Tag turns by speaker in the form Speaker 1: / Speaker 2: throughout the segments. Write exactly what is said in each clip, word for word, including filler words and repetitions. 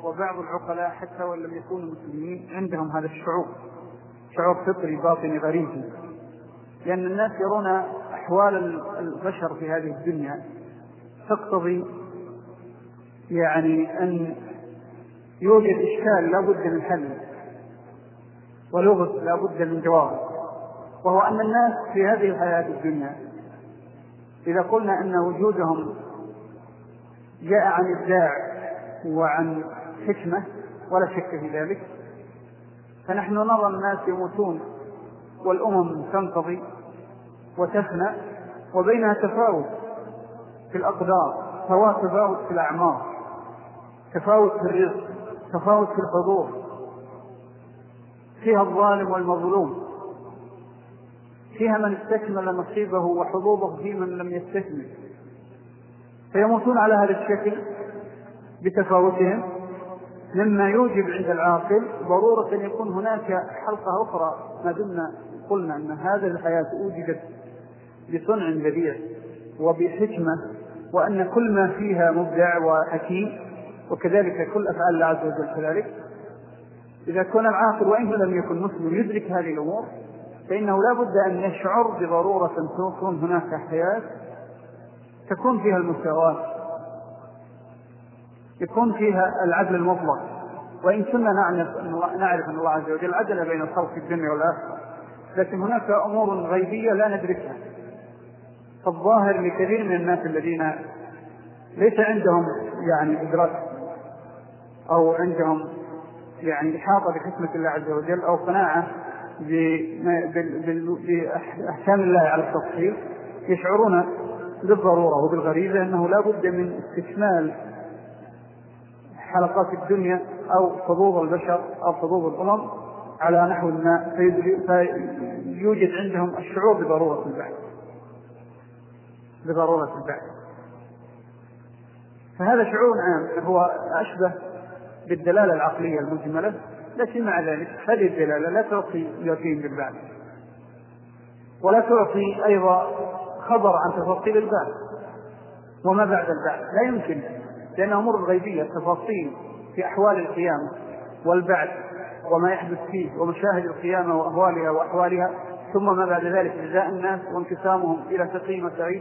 Speaker 1: وبعض العقلاء حتى وإن لم يكونوا مسلمين عندهم هذا الشعور، شعور فطري باطني غريزي، لأن الناس يرون أحوال البشر في هذه الدنيا تقتضي يعني أن يوجد إشكال لا بد من حل ولغز لا بد من جواب، وهو أن الناس في هذه الحياة الدنيا إذا قلنا أن وجودهم جاء عن إبداع وعن حكمة ولا شك في ذلك، فنحن نرى الناس يموتون والأمم تنقضي وتفنى، وبينها تفاوت في الأقدار، تفاوت في الأعمار، تفاوت في الرزق، تفاوت في الحضور، فيها الظالم والمظلوم، فيها من استكمل نصيبه وحظوظه في من لم يستكمل، فيموتون على هذا الشكل بتفاوتهم، مما يوجب عند العاقل ضرورة أن يكون هناك حلقة أخرى ما دمنا قلنا أن هذه الحياة أوجدت بصنع بديع وبحكمة، وأن كل ما فيها مبدع وحكيم، وكذلك كل أفعال الله عز وجل كذلك. إذا كان العاقل وإن لم يكن مسلم يدرك هذه الأمور، فإنه لا بد أن يشعر بضرورة أن تكون هناك حياة تكون فيها المساواة، يكون فيها العدل المطلق. وإن كنا نعرف أن الله عز وجل عدل بين الخلق في الدنيا والآخرة، لكن هناك أمور غيبية لا ندركها. فالظاهر لكثير من الناس الذين ليس عندهم يعني إدراك أو عندهم يعني إحاطة بحكمة الله عز وجل أو قناعة بأحكام الله على التفصيل، يشعرون بالضرورة وبالغريزة أنه لا بد من استكمال حلقات الدنيا أو حظوظ البشر أو حظوظ الأمم على نحو ما، فيوجد عندهم الشعور بضرورة البعث بضرورة البعث فهذا شعور عام هو أشبه بالدلالة العقلية المجملة، لكن مع ذلك هذه الدلالة لا تعطي يقين بالبعث، ولا تعطي أيضا خبر عن تفاصيل البعث وما بعد البعث، لا يمكن، لأن أمور الغيبية تفاصيل في أحوال القيامة والبعث وما يحدث فيه ومشاهد القيامة وأهوالها وأحوالها، ثم ما بعد ذلك جزاء الناس وانقسامهم إلى سقيم وسعيد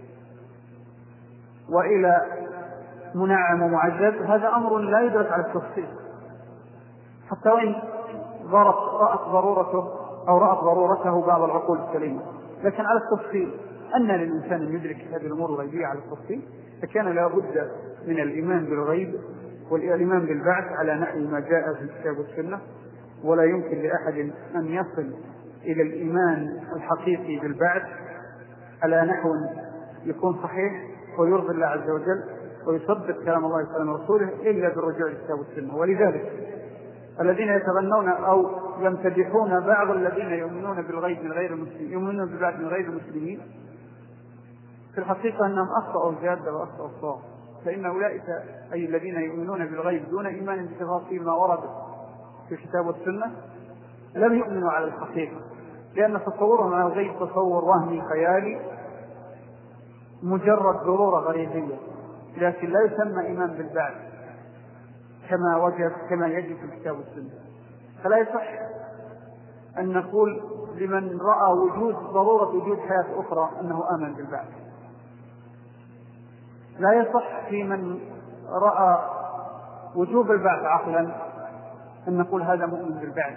Speaker 1: وإلى منعم ومعذب. هذا أمر لا يدرك على التفصيل، حتى وإن رأت ضرورته أو رأت ضرورته بعض العقول السليمة، لكن على التفصيل أن للإنسان أن يدرك هذه الأمور الغيبية على التفصيل، فكان لا بد من الإيمان بالغيب والإيمان بالبعث على نحو ما جاء في الكتاب والسنة. ولا يمكن لأحد أن يصل إلى الإيمان الحقيقي بالبعث على نحو يكون صحيح ويرضي الله عز وجل ويصدق كلام الله وكلام رسوله إلا بالرجوع للكتاب والسنة. ولذلك الذين يتغنون أو يمتدحون بعض الذين يؤمنون بالغيب من غير المسلمين يؤمنون بالبعث من غير المسلمين، في الحقيقة أنهم أخطأوا الجادة وأخطأوا الصواب، فإن أولئك أي الذين يؤمنون بالغيب دون إيمان بتفاصيل ما ورد في الكتاب والسنة لم يؤمنوا على الحقيقة، لأن تصورهم على الغيب تصور وهمي خيالي مجرد ضرورة غريزية، لكن لا يسمى إيمان بالبعث كما وجد كما يجب في الكتاب والسنة. فلا يصح أن نقول لمن رأى وجود ضرورة وجود حياة أخرى أنه آمن بالبعث، لا يصح في من رأى وجوب البعث عقلا أن نقول هذا مؤمن بالبعث،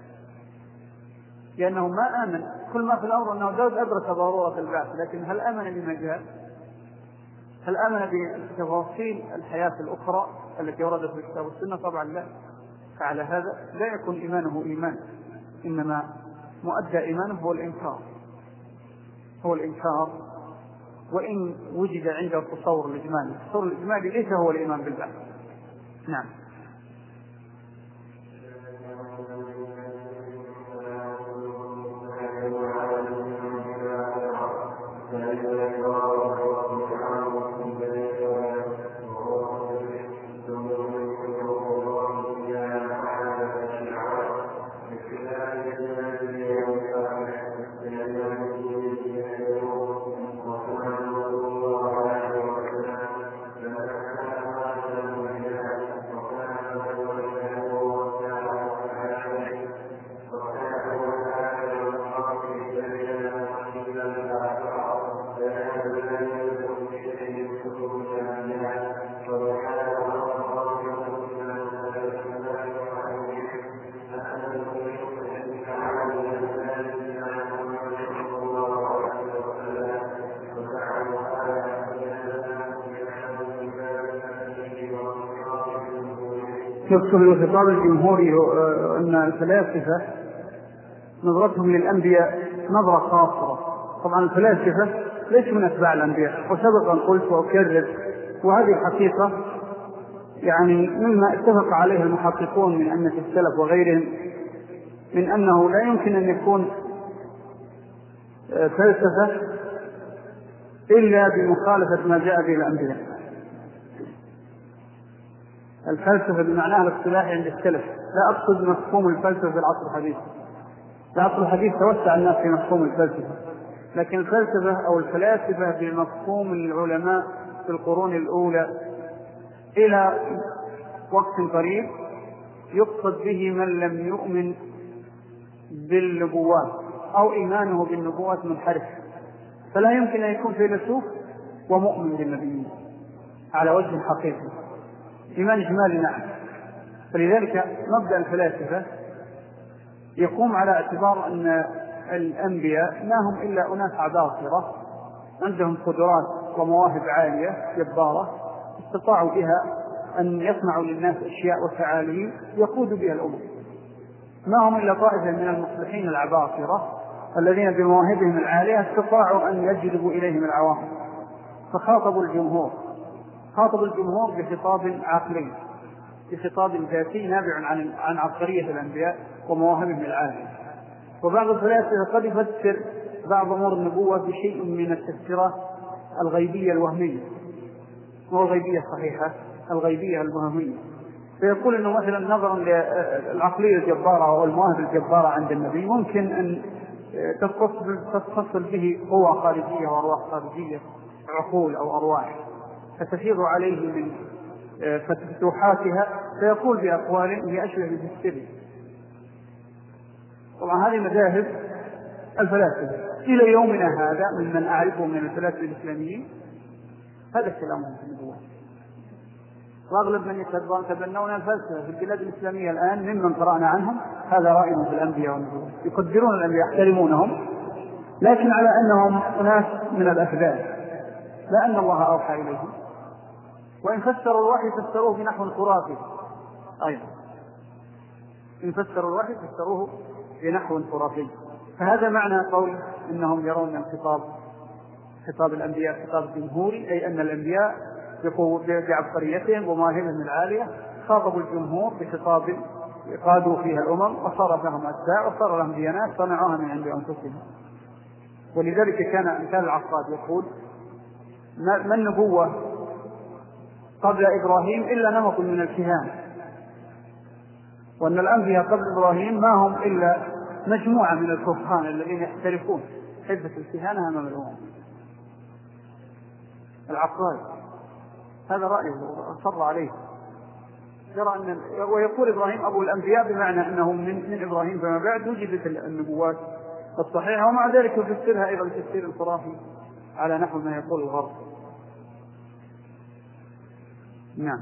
Speaker 1: لأنه ما آمن. كل ما في الأمر أنه زاد أدرك ضرورة البعث، لكن هل آمن بما جاء؟ هل آمن بتفاصيل الحياة الأخرى التي وردت في الكتاب والسنة؟ طبعا لا. فعلى هذا لا يكون إيمانه إيمان، إنما مؤدى إيمانه هو الإنكار هو الإنكار وإن وجد عنده التصور الإجمالي. التصور الإجمالي ليس هو الإيمان بالبعث. نعم. يقصد الخطاب الجمهوري أن الفلاسفة نظرتهم للأنبياء نظرة خاصة. طبعا الفلاسفة ليس من أتباع الأنبياء، وسبق أن قلت وأكرر، وهذه الحقيقة يعني مما اتفق عليه المحققون من أئمة السلف وغيرهم، من أنه لا يمكن أن يكون فلسفة إلا بمخالفة ما جاء به الأنبياء. الفلسفة بمعناها الاصطلاحي عند السلف، لا أقصد مفهوم الفلسفة في العصر الحديث، العصر الحديث توسع الناس في مفهوم الفلسفة، لكن الفلسفة أو الفلاسفة بمفهوم العلماء في القرون الأولى إلى وقت قريب يقصد به من لم يؤمن بالنبوات أو إيمانه بالنبوات منحرف، فلا يمكن أن يكون فيلسوف ومؤمن بالنبيين على وجه حقيقي، إيمان إجمالي نعم. فلذلك مبدأ الفلاسفة يقوم على اعتبار أن الأنبياء ما هم إلا أناس عباقرة عندهم قدرات ومواهب عالية جبارة استطاعوا بها أن يصنعوا للناس أشياء وفعالين يقودوا بها الأمم، ما هم إلا طائفة من المصلحين العباقرة الذين بمواهبهم العالية استطاعوا أن يجذبوا إليهم العوام، فخاطبوا الجمهور، خاطبوا الجمهور بخطاب عقلي، بخطاب ذاتي نابع عن عن عبقرية الأنبياء ومواهبهم العالية. وبعض الفلاسفة قد يفسر بعض أمور النبوة بشيء من التفسيرات الغيبية الوهمية، مو الغيبية الصحيحة، الغيبية الوهمية، فيقول أنه مثلا نظرا للعقلية الجبارة والمواهب الجبارة عند النبي ممكن أن تتصل به قوى خارجية وأرواح خارجية، عقول أو أرواح، فتفيض عليه من فتوحاتها، فيقول بأقوال هي أشبه بالسر. طبعا هذه مذاهب الفلاسفة إلى يومنا هذا ممن أعرفه من الفلاسفة الإسلاميين هذا كلامهم في النبوات، واغلب من يتبنون الفلسفة في البلاد الإسلامية الآن ممن قرأنا عنهم هذا رأيهم في الأنبياء والنبوات، يقدرون الأنبياء يحترمونهم، لكن على أنهم أناس من الأفذاذ، لا أن الله أوحى إليهم، وإن فسروا الوحي فسروه بنحو خرافي أيضا، إن فسروا الوحي فسروه بنحو خرافي. فهذا معنى قول إنهم يرون الخطاب خطاب الأنبياء خطاب جمهوري، أي أن الأنبياء بعبقريتهم ومواهبهم العالية خاطبوا الجمهور بخطاب قادوا فيها الأمم وصار لهم أتباع وصار لهم ديانات صنعوها من عند أنفسهم. ولذلك كان مثال العقاد يقول ما النبوة قبل إبراهيم إلا نمط من الكهانة، وأن الأنبياء قبل إبراهيم ما هم إلا مجموعة من الكهان الذين يحترفون حرفة الكهانة أمام الأمم. العقاد هذا رأيه أصر عليه، يرى أن ويقول إبراهيم أبو الأنبياء بمعنى أنه من, من إبراهيم فما بعد وجدت النبوات الصحيحة، ومع ذلك يفسرها أيضا التفسير الخرافي على نحو ما يقول الغرب. نعم.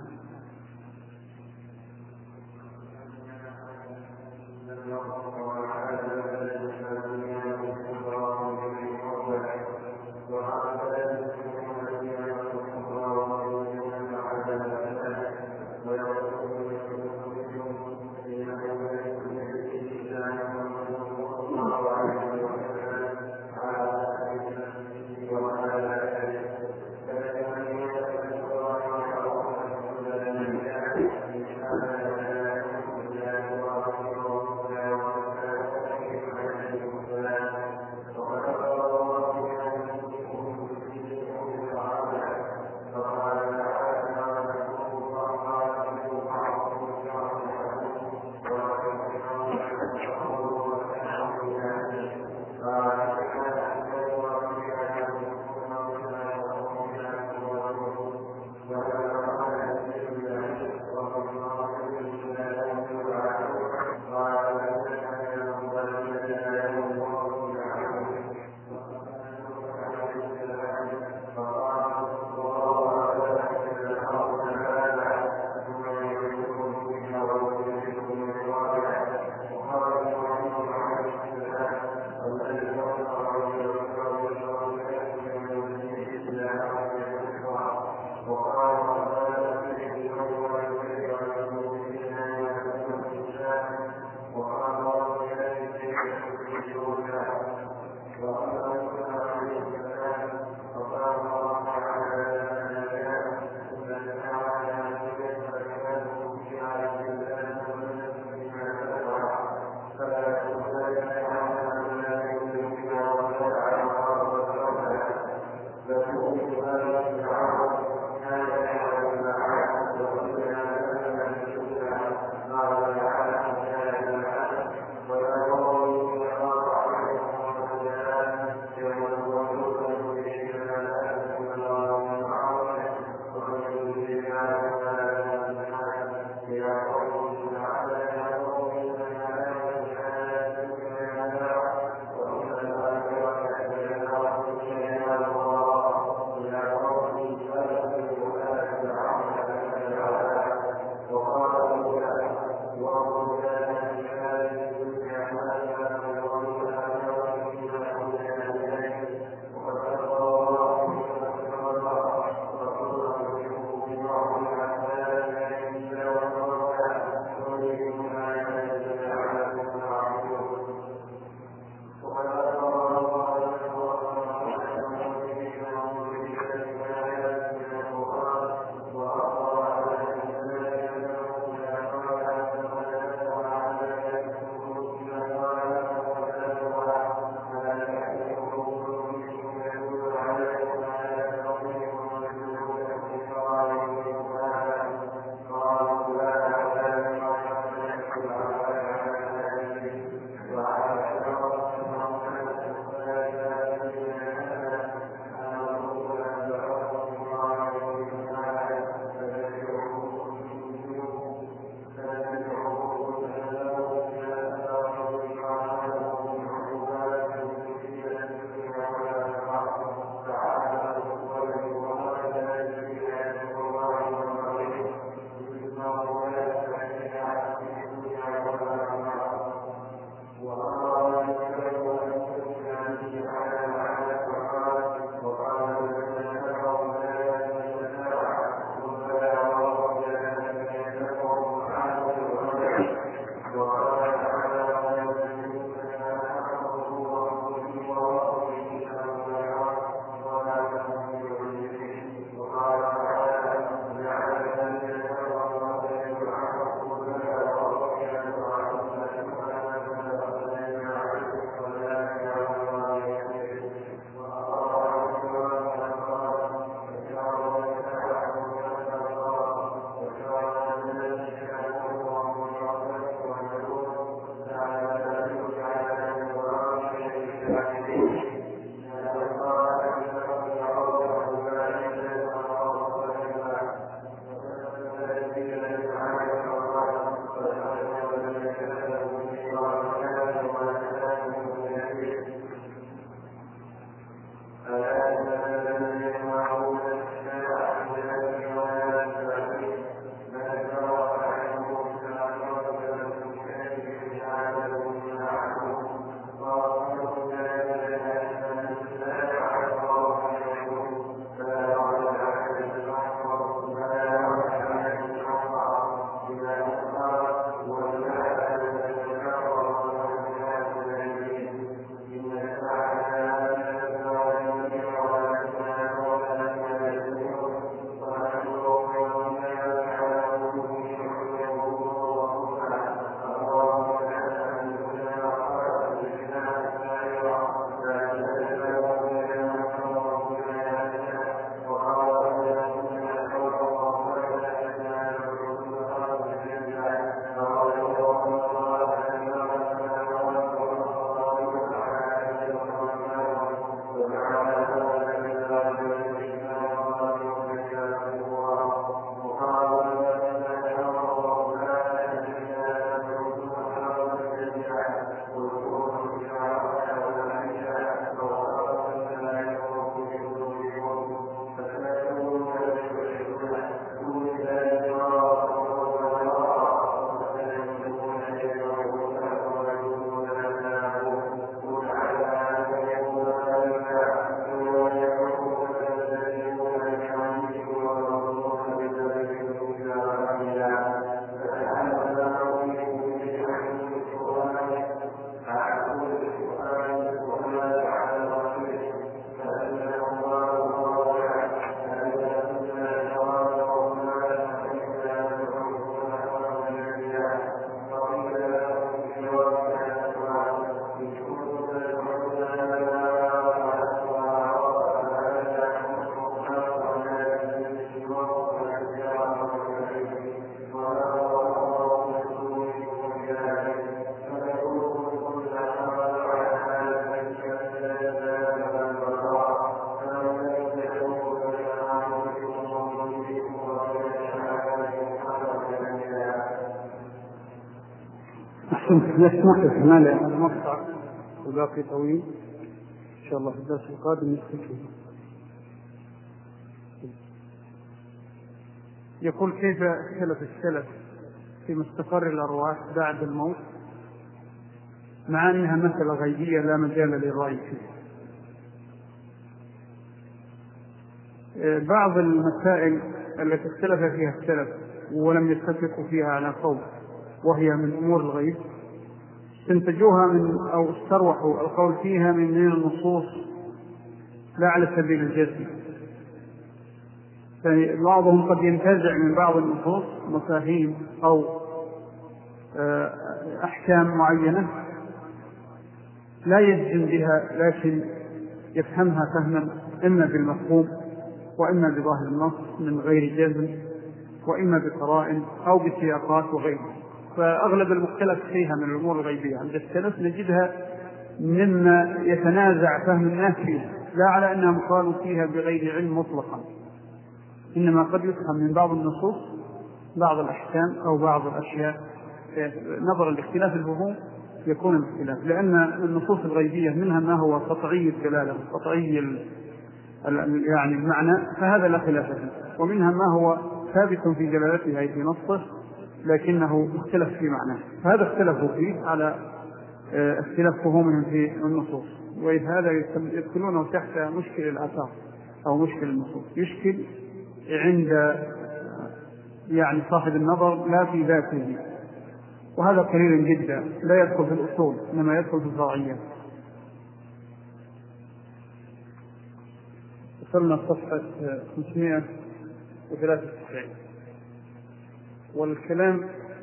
Speaker 1: نسمح مال المقطع وباقي طويل إن شاء الله في الدرس القادم نستكمل. يقول كيف اختلف السلف في مستقر الأرواح بعد الموت مع أنها مسألة غيبية لا مجال للرأي فيها. بعض المسائل التي اختلف فيها السلف ولم يتفقوا فيها على قول وهي من أمور الغيب استنتجوها من أو استروحوا القول فيها من من النصوص لا على سبيل الجزم. بعضهم قد ينتزع من بعض النصوص مفاهيم أو أحكام معينة لا يجزم بها لكن يفهمها فهما إما بالمفهوم وإما بظاهر النص من غير جزم وإما بقرائن أو بسياقات وغيرها. فأغلب المختلف فيها من الأمور الغيبية عند السلف نجدها مما يتنازع فهم الناس فيها لا على أنهم قالوا فيها بغير علم مطلقا، إنما قد يفهم من بعض النصوص بعض الأحكام أو بعض الأشياء نظرا لاختلاف الفهوم يكون الاختلاف، لأن النصوص الغيبية منها ما هو قطعي الدلالة قطعي يعني المعنى فهذا لا خلاف فيه، ومنها ما هو ثابت في دلالته أي في نصه لكنه مختلف في معناه، فهذا اختلفوا فيه على اختلاف فهومهم في النصوص. وإذ هذا يدخلونه تحت مشكل الآثار أو مشكل النصوص، يشكل عند يعني صاحب النظر لا في ذاته، وهذا قليل جدا لا يدخل في الأصول إنما يدخل في الفرعيات. وصلنا صفحة خمسمائة وثلاثة وتسعين والكلام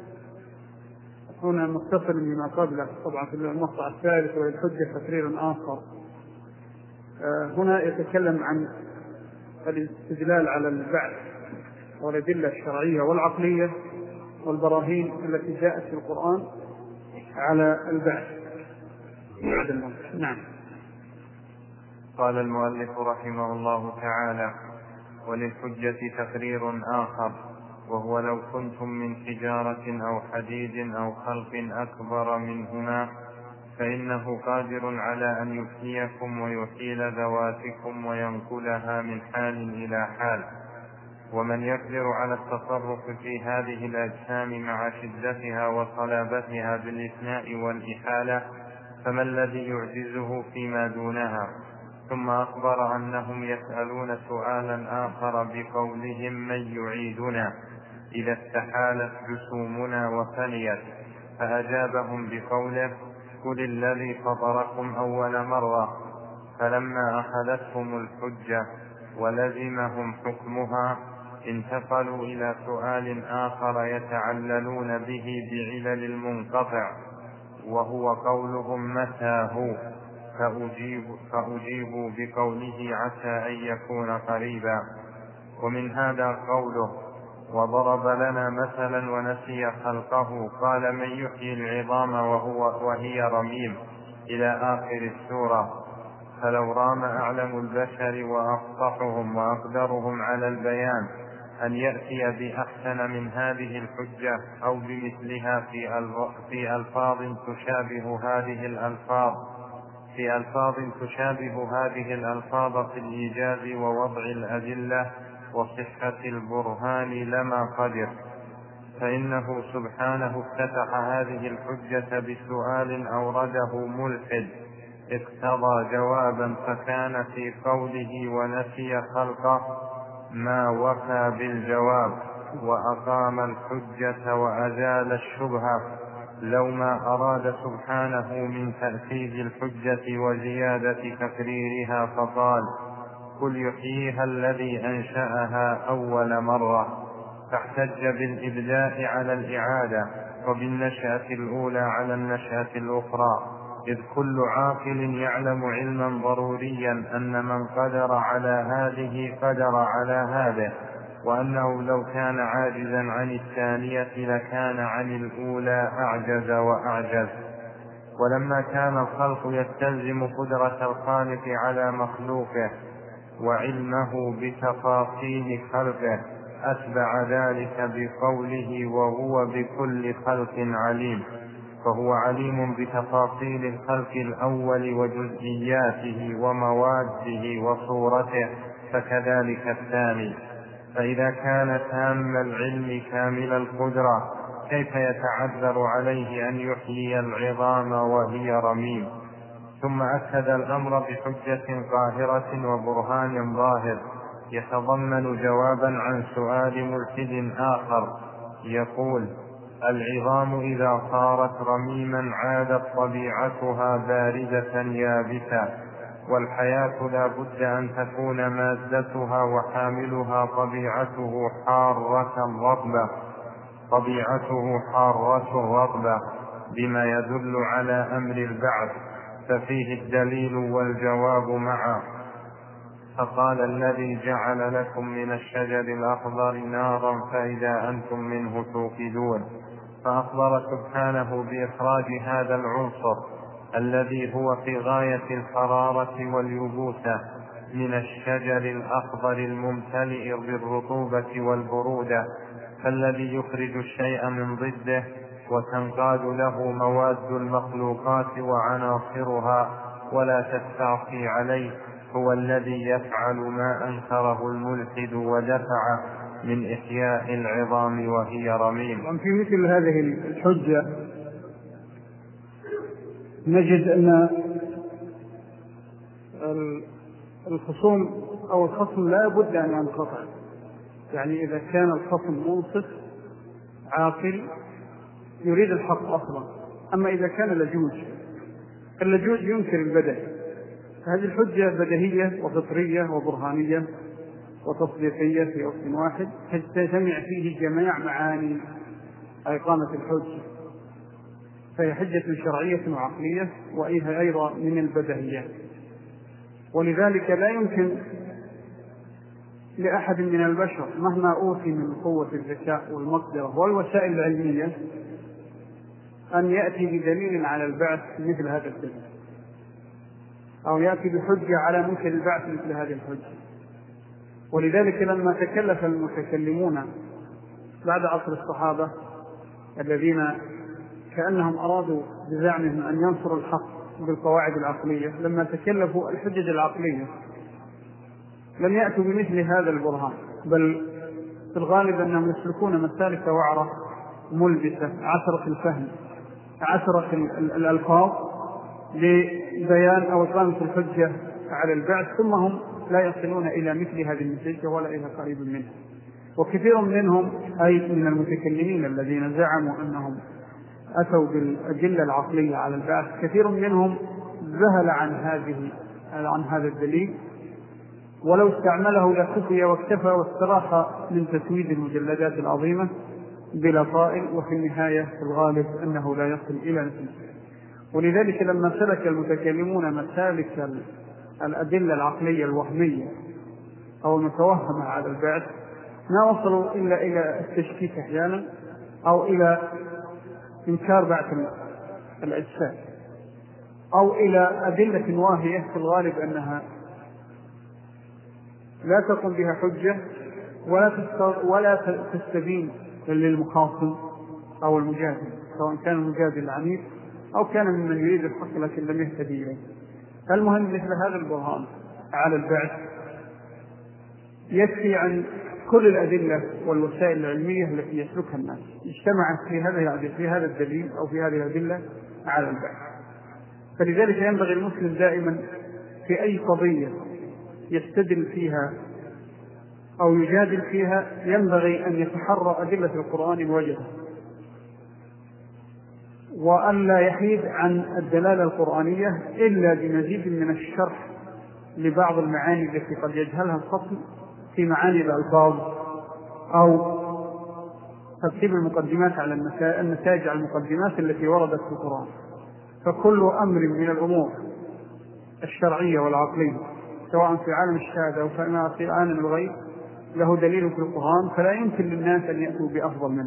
Speaker 1: هنا متصل بما قبله طبعا في المقطع الثالث والحجة تقرير آخر. هنا يتكلم عن الاستدلال على البعث والأدلة الشرعية والعقلية والبراهين التي جاءت في القرآن على البعث بعد الموت. نعم.
Speaker 2: قال المؤلف رحمه الله تعالى: وللحجة تقرير آخر، وهو لو كنتم من حجارة أو حديد أو خلق أكبر منهما فإنه قادر على أن يحييكم ويحيل ذواتكم وينقلها من حال إلى حال. ومن يقدر على التصرف في هذه الأجسام مع شدتها وصلابتها بالإثناء والإحالة فما الذي يعجزه فيما دونها؟ ثم أخبر أنهم يسألون سؤالا آخر بقولهم: من يعيدنا إذا استحالت جسومنا وفنيت؟ فأجابهم بقوله: قل الذي فطركم أول مرة. فلما أخذتهم الحجة ولزمهم حكمها انتقلوا إلى سؤال آخر يتعللون به بعلل المنقطع، وهو قولهم: متى هو؟ فأجيب فأجيبوا بقوله: عسى أن يكون قريبا. ومن هذا قوله: وضرب لنا مثلا ونسي خلقه قال: من يحيي العظام وهو وهي رميم، إلى آخر السورة. فلو رام أعلم البشر وأفصحهم وأقدرهم على البيان أن يأتي بأحسن من هذه الحجة أو بمثلها في ألفاظ تشابه هذه الألفاظ في ألفاظ تشابه هذه الألفاظ في الإيجاز ووضع الأدلة وصحة البرهان لما قدر، فإنه سبحانه افتتح هذه الحجة بسؤال أورده ملحد اقتضى جوابا، فكان في قوله ونسي خلقه ما وفى بالجواب وأقام الحجة وأزال الشبهة، لو ما أراد سبحانه من تأكيد الحجة وزيادة تقريرها فقال: قل يحييها الذي أنشأها أول مرة، فاحتج بالإبداء على الإعادة وبالنشأة الأولى على النشأة الأخرى، إذ كل عاقل يعلم علما ضروريا أن من قدر على هذه قدر على هذا، وأنه لو كان عاجزا عن الثانية لكان عن الأولى أعجز وأعجز. ولما كان الخلق يستلزم قدرة الخالق على مخلوقه وعلمه بتفاصيل خلقه أتبع ذلك بقوله: وهو بكل خلق عليم. فهو عليم بتفاصيل الخلق الأول وجزئياته ومواده وصورته، فكذلك الثاني. فإذا كان تام العلم كامل القدرة كيف يتعذر عليه أن يحيي العظام وهي رميم؟ ثم أكد الأمر بحجة قاهرة وبرهان ظاهر يتضمن جوابا عن سؤال ملحد آخر يقول: العظام إذا صارت رميما عادت طبيعتها باردة يابسة، والحياة لا بد أن تكون مادتها وحاملها طبيعته حارة رطبة طبيعته حارة رطبة بما يدل على أمر البعث، ففيه الدليل والجواب معا. فقال: الذي جعل لكم من الشجر الأخضر نارا فإذا أنتم منه توقدون. فأخبر سبحانه بإخراج هذا العنصر الذي هو في غاية الحرارة واليبوسة من الشجر الأخضر الممتلئ بالرطوبة والبرودة، فالذي يخرج الشيء من ضده وتنقاد له مواد المخلوقات وعناصرها ولا تستعصي عليه هو الذي يفعل ما أنكره الملحد ودفع من إحياء العظام وهي رميم.
Speaker 1: في مثل هذه الحجة نجد أن الخصوم أو الخصم لا بد أن ينقطع. يعني إذا كان الخصم منصف عاقل يريد الحق أصلا، أما إذا كان لجوج، اللجوج ينكر البدء، هذه الحجة بديهية وفطرية وبرهانية وتصديقية في وقت واحد، تجتمع فيه جميع معاني إقامة الحجة، فهي حجة شرعية وعقلية وإيها أيضا من البديهيات. ولذلك لا يمكن لأحد من البشر مهما أوتي من قوة الذكاء والمقدرة والوسائل العلمية أن يأتي بدليل على البعث مثل هذا الدليل، أو يأتي بحجة على ممكن البعث مثل هذه الحجة. ولذلك لما تكلف المتكلمون بعد عصر الصحابة الذين كأنهم أرادوا بزعمهم أن ينصروا الحق بالقواعد العقلية، لما تكلفوا الحجج العقلية لم يأتوا بمثل هذا البرهان، بل في الغالب أنهم يسلكون مسالك وعرة ملبسة عسرة الفهم، عسرة الألفاظ لبيان أو إقامة الحجة على البعث، ثم هم لا يصلون إلى مثل هذه النتيجة ولا إلى قريب منها. وكثير منهم أي من المتكلمين الذين زعموا أنهم أتوا بالأدلة العقلية على البعث كثير منهم ذهل عن هذه عن هذا الدليل، ولو استعمله لكفي واكتفى واستراح من تسويد المجلدات العظيمة بلا طائل، وفي النهاية في الغالب أنه لا يصل إلى نتيجة. ولذلك لما سلك المتكلمون مسالك الأدلة العقلية الوهمية أو المتوهمة على البعث ما وصلوا إلا إلى التشكيك أحيانا أو إلى إنكار بعث الأجساد أو إلى أدلة واهية في الغالب أنها لا تقوم بها حجة ولا ولا تستبين للمخاصم أو المجادل، سواء كان المجادل العنيف أو كان ممن يريد الحق لكن لم يهتدي إليه. المهم مثل هذا البرهان على البعث يكفي عن كل الأدلة والوسائل العلمية التي يسلكها الناس اجتمعت في هذا في هذا الدليل أو في هذه الأدلة على البعث. فلذلك ينبغي المسلم دائما في أي قضية يستدل فيها أو يجادل فيها ينبغي أن يتحرى أدلة القرآن بوجهه، وأن لا يحيد عن الدلالة القرآنية إلا بمزيد من الشرح لبعض المعاني التي قد يجهلها الخصم في معاني الألفاظ أو ترتيب المقدمات على النتائج على المقدمات التي وردت في القرآن. فكل أمر من الأمور الشرعية والعقلية سواء في عالم الشهادة أو في عالم الغيب له دليل في القرآن، فلا يمكن للناس أن يأتوا بأفضل منه،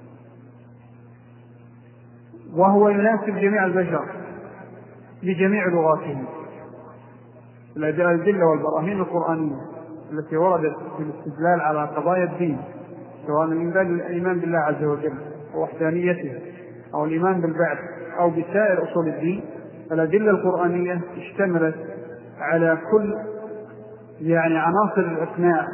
Speaker 1: وهو يناسب جميع البشر بجميع لغاتهم. الأدلة والبراهين القرآنية التي وردت في الاستدلال على قضايا الدين سواء من باب الإيمان بالله عز وجل ووحدانيته أو الإيمان بالبعث أو بسائر أصول الدين، الأدلة القرآنية اشتملت على كل يعني عناصر الأسماء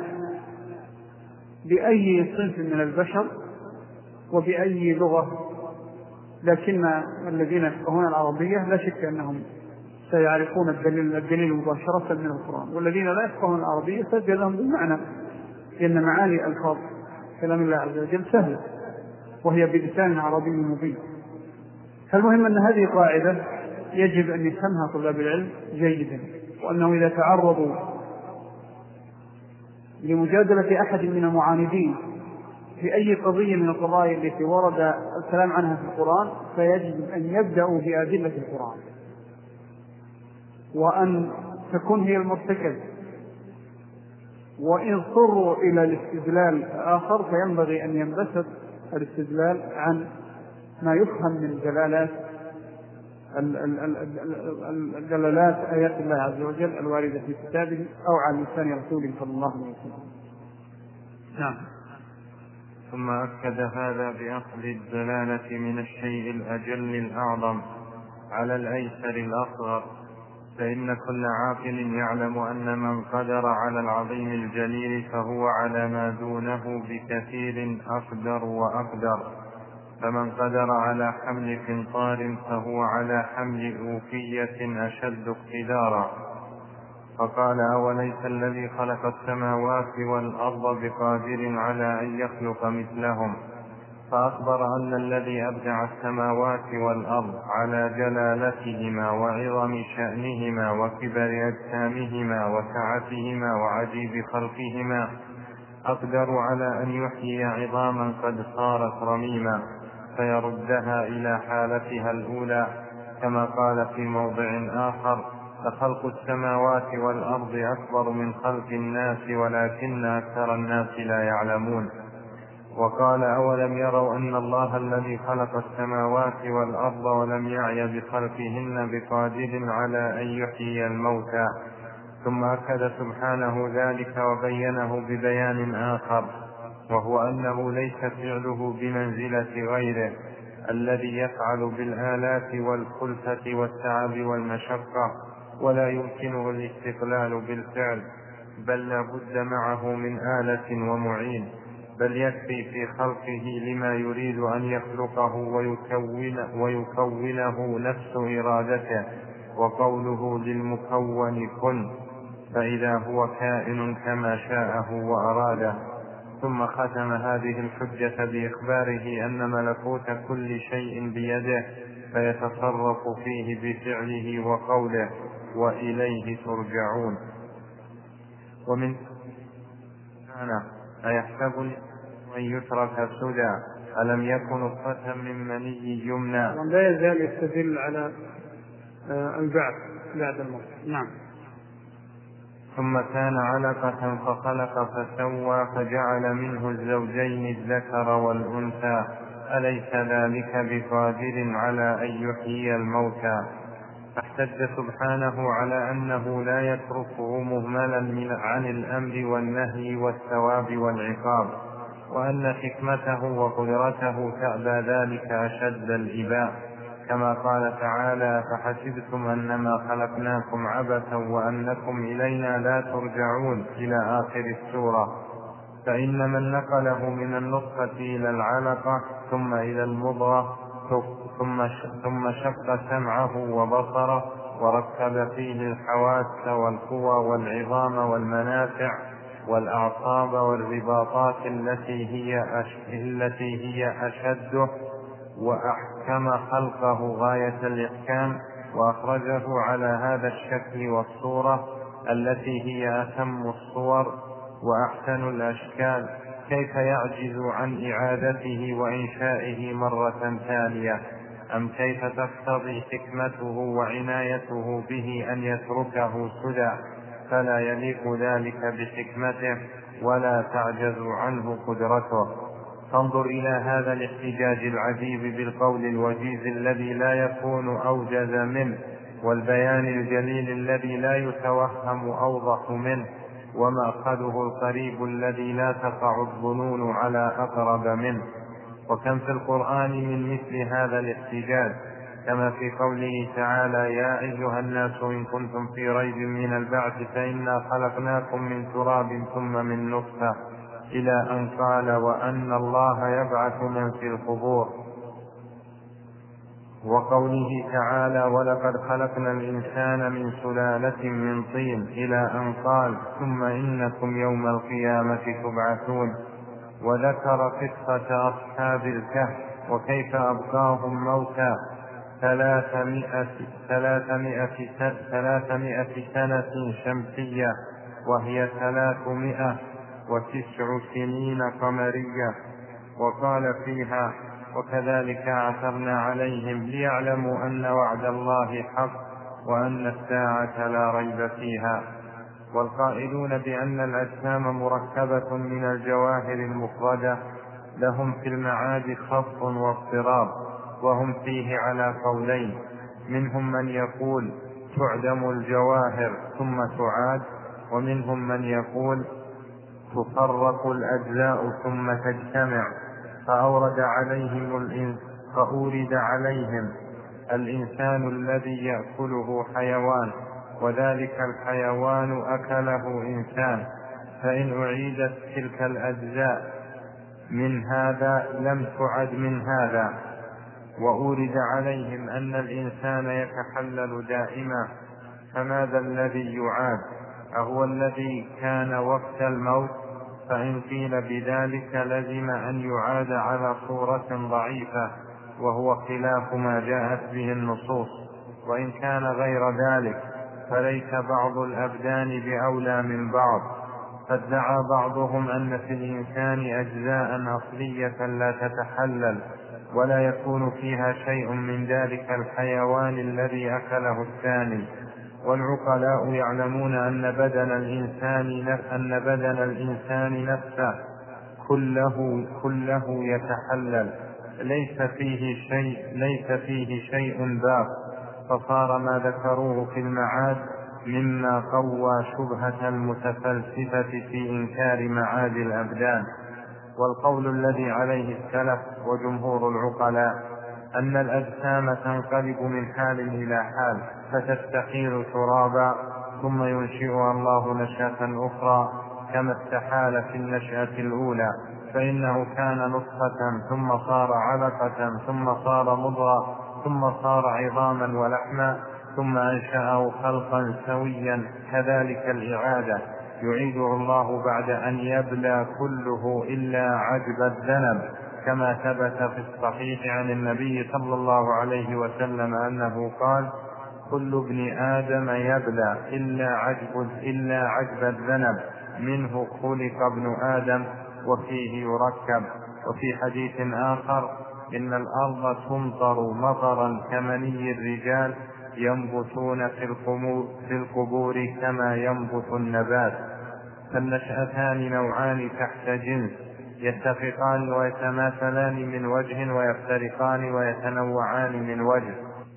Speaker 1: بأي صنف من البشر وبأي لغة، لكن الذين يفقهون العربية لا شك أنهم سيعرفون الدليل, الدليل مباشرة من القرآن، والذين لا يفقهون العربية سجد لهم بالمعنى، لأن معاني ألفاظ كلام الله عز وجل سهلة وهي بلسان عربي مبين. فالمهم أن هذه قاعدة يجب أن يفهمها طلاب العلم جيدا، وأنه إذا تعرضوا لمجادلة أحد من المعاندين في أي قضية من القضايا التي ورد الكلام عنها في القرآن فيجب أن يبدأوا بأدلة القرآن، وأن تكون هي المرتكز، وإن اضطروا إلى الاستدلال آخر فينبغي أن ينبسط الاستدلال عن ما يفهم من دلالات الدلالات آيات الله عز وجل الواردة في كتابه أو عن لسان رسوله صلى الله عليه وسلم. نعم.
Speaker 2: ثم أكد هذا بأخذ الدلالة من الشيء الأجل الأعظم على الأيسر الأصغر، فإن كل عاقل يعلم أن من قدر على العظيم الجليل فهو على ما دونه بكثير أقدر وأقدر، فمن قدر على حمل قنطار فهو على حمل أوفية أشد اقتدارا. فقال: أوليس الذي خلق السماوات والأرض بقادر على أن يخلق مثلهم؟ فأخبر أن الذي أبدع السماوات والأرض على جلالتهما وعظم شأنهما وكبر أجسامهما وسعتهما وعجيب خلقهما أقدر على أن يحيي عظاما قد صارت رميما فيردها إلى حالتها الأولى، كما قال في موضع آخر: فخلق السماوات والأرض أكبر من خلق الناس ولكن أكثر الناس لا يعلمون. وقال: أولم يروا أن الله الذي خلق السماوات والأرض ولم يعي بخلقهن بقادر على أن يحيي الموتى. ثم أكد سبحانه ذلك وبينه ببيان آخر، وهو أنه ليس فعله بمنزلة غيره الذي يفعل بالآلات والكلفة والتعب والمشقة، ولا يمكنه الاستقلال بالفعل، بل لا بد معه من آلة ومعين، بل يكفي في خلقه لما يريد أن يخلقه ويكون ويكونه نفس إرادته، وقوله للمكون كن، فإذا هو كائن كما شاءه وأراده. ثم ختم هذه الحجة بإخباره أن ملكوت كل شيء بيده، فيتصرف فيه بفعله وقوله: وإليه ترجعون. ومن أنا أيحسب أن يترك سدى ألم يكن نطفة من مني يمنى.
Speaker 1: لا يزال يستدل على البعث بعد الموت. نعم.
Speaker 2: ثم كان علقة فخلق فسوى فجعل منه الزوجين الذكر والأنثى، أليس ذلك بقادر على أن يحيي الموتى؟ فاحتج سبحانه على أنه لا يتركه مهملا عن الأمر والنهي والثواب والعقاب، وأن حكمته وقدرته تأبى ذلك أشد الإباء، كما قال تعالى: فحسبتم أنما خلقناكم عبثا وأنكم إلينا لا ترجعون إلى آخر السورة. فإن من نقله من النطفة إلى العلقة ثم إلى المضغة ثم ثم شق سمعه وبصره وركب فيه الحواس والقوى والعظام والمنافع والأعصاب والرباطات التي هي التي هي أشده، وأحكم خلقه غاية الإحكام، وأخرجه على هذا الشكل والصورة التي هي أتم الصور وأحسن الأشكال، كيف يعجز عن إعادته وإنشائه مرة ثانية؟ أم كيف تقتضي حكمته وعنايته به أن يتركه سدى؟ فلا يليق ذلك بحكمته ولا تعجز عنه قدرته. فانظر إلى هذا الاحتجاج العجيب بالقول الوجيز الذي لا يكون أوجز منه، والبيان الجليل الذي لا يتوهم أوضح منه، ومأخذه القريب الذي لا تقع الظنون على أقرب منه. وكم في القرآن من مثل هذا الاحتجاج، كما في قوله تعالى: يا أيها الناس إن كنتم في ريب من البعث فإنا خلقناكم من تراب ثم من نطفة، إلى أن قال: وأن الله يبعث من في القبور. وقوله تعالى: ولقد خلقنا الإنسان من سلالة من طين، إلى أن قال: ثم إنكم يوم القيامة تبعثون. وذكر قصة أصحاب الكهف وكيف أبقاهم موتى ثلاثمائة, ثلاثمائة, ثلاثمائة سنة شمسية، وهي ثلاثمائة وتسع سنين قمرية. وقال فيها: وكذلك عثرنا عليهم ليعلموا أن وعد الله حق وأن الساعة لا ريب فيها. والقائلون بأن الأجسام مركبة من الجواهر المفردة لهم في المعاد خط واضطراب، وهم فيه على قولين: منهم من يقول تعدم الجواهر ثم تعاد، ومنهم من يقول تفرق الأجزاء ثم تجتمع. فأورد عليهم الإنس فأورد عليهم الإنسان الذي يأكله حيوان، وذلك الحيوان أكله إنسان، فإن أعيدت تلك الأجزاء من هذا لم تعد من هذا. وأورد عليهم أن الإنسان يتحلل دائما، فماذا الذي يعاد؟ أهو الذي كان وقت الموت؟ فإن قيل بذلك لزم أن يعاد على صورة ضعيفة، وهو خلاف ما جاءت به النصوص. وإن كان غير ذلك فليس بعض الأبدان بأولى من بعض، فادعى بعضهم أن في الإنسان أجزاء أصلية لا تتحلل ولا يكون فيها شيء من ذلك الحيوان الذي أكله الثاني. والعقلاء يعلمون أن بدن الإنسان أن بدن الإنسان نفسه كله كله يتحلل، ليس فيه شيء ليس فيه شيء باق، فصار ما ذكروه في المعاد مما قوى شبهة المتفلسفة في إنكار معاد الأبدان. والقول الذي عليه السلف وجمهور العقلاء أن الأجسام تنقلب من حال إلى حال فتستحيل ترابا ثم ينشئها الله نشأة أخرى كما استحال في النشأة الأولى، فإنه كان نطفة ثم صار علقة ثم صار مضغة ثم صار عظاما ولحما ثم أنشأه خلقا سويا. كذلك الإعادة يعيده الله بعد أن يبلى كله إلا عجب الذنب، كما ثبت في الصحيح عن النبي صلى الله عليه وسلم أنه قال: كل ابن آدم يبلى إلا عجب, إلا عجب الذنب، منه خلق ابن آدم وفيه يركب. وفي حديث آخر: إن الأرض تمطر مطرا كمني الرجال ينبتون في القبور كما ينبت النبات. فالنشأتان نوعان تحت جنس، يتفقان ويتماثلان من وجه ويفترقان ويتنوعان من وجه،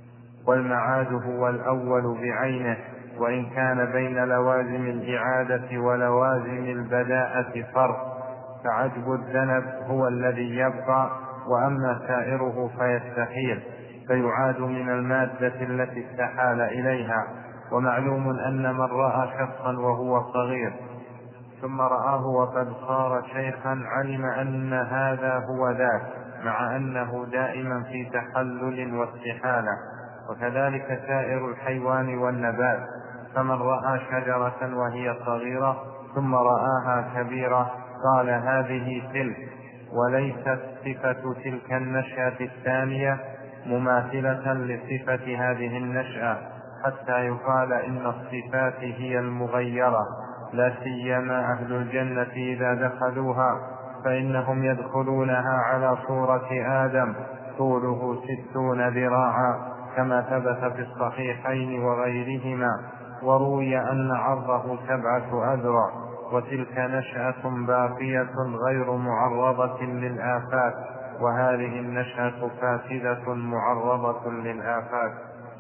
Speaker 2: والمعاد هو الأول بعينه، وإن كان بين لوازم الإعادة ولوازم البداءة فرق، فعجب الذنب هو الذي يبقى، وأما سائره فيستحيل فيعاد من المادة التي استحال إليها. ومعلوم أن من رأى شخصا وهو صغير ثم رآه وقد صار شيخا علم أن هذا هو ذاك، مع أنه دائما في تحلل واستحالة. وكذلك سائر الحيوان والنبات، فمن رأى شجرة وهي صغيرة ثم رآها كبيرة قال هذه تلك، وليست صفة تلك النشأة الثانية مماثلة لصفة هذه النشأة، حتى يقال إن الصفات هي المغيرة، لا سيما أهل الجنة إذا دخلوها فإنهم يدخلونها على صورة آدم طوله ستون ذراعا، كما ثبت في الصحيحين وغيرهما. وروي أن عرضه سبعة أذرع، وتلك نشأة باقية غير معرضة للآفات، وهذه النشأة فاسدة معرضة للآفات.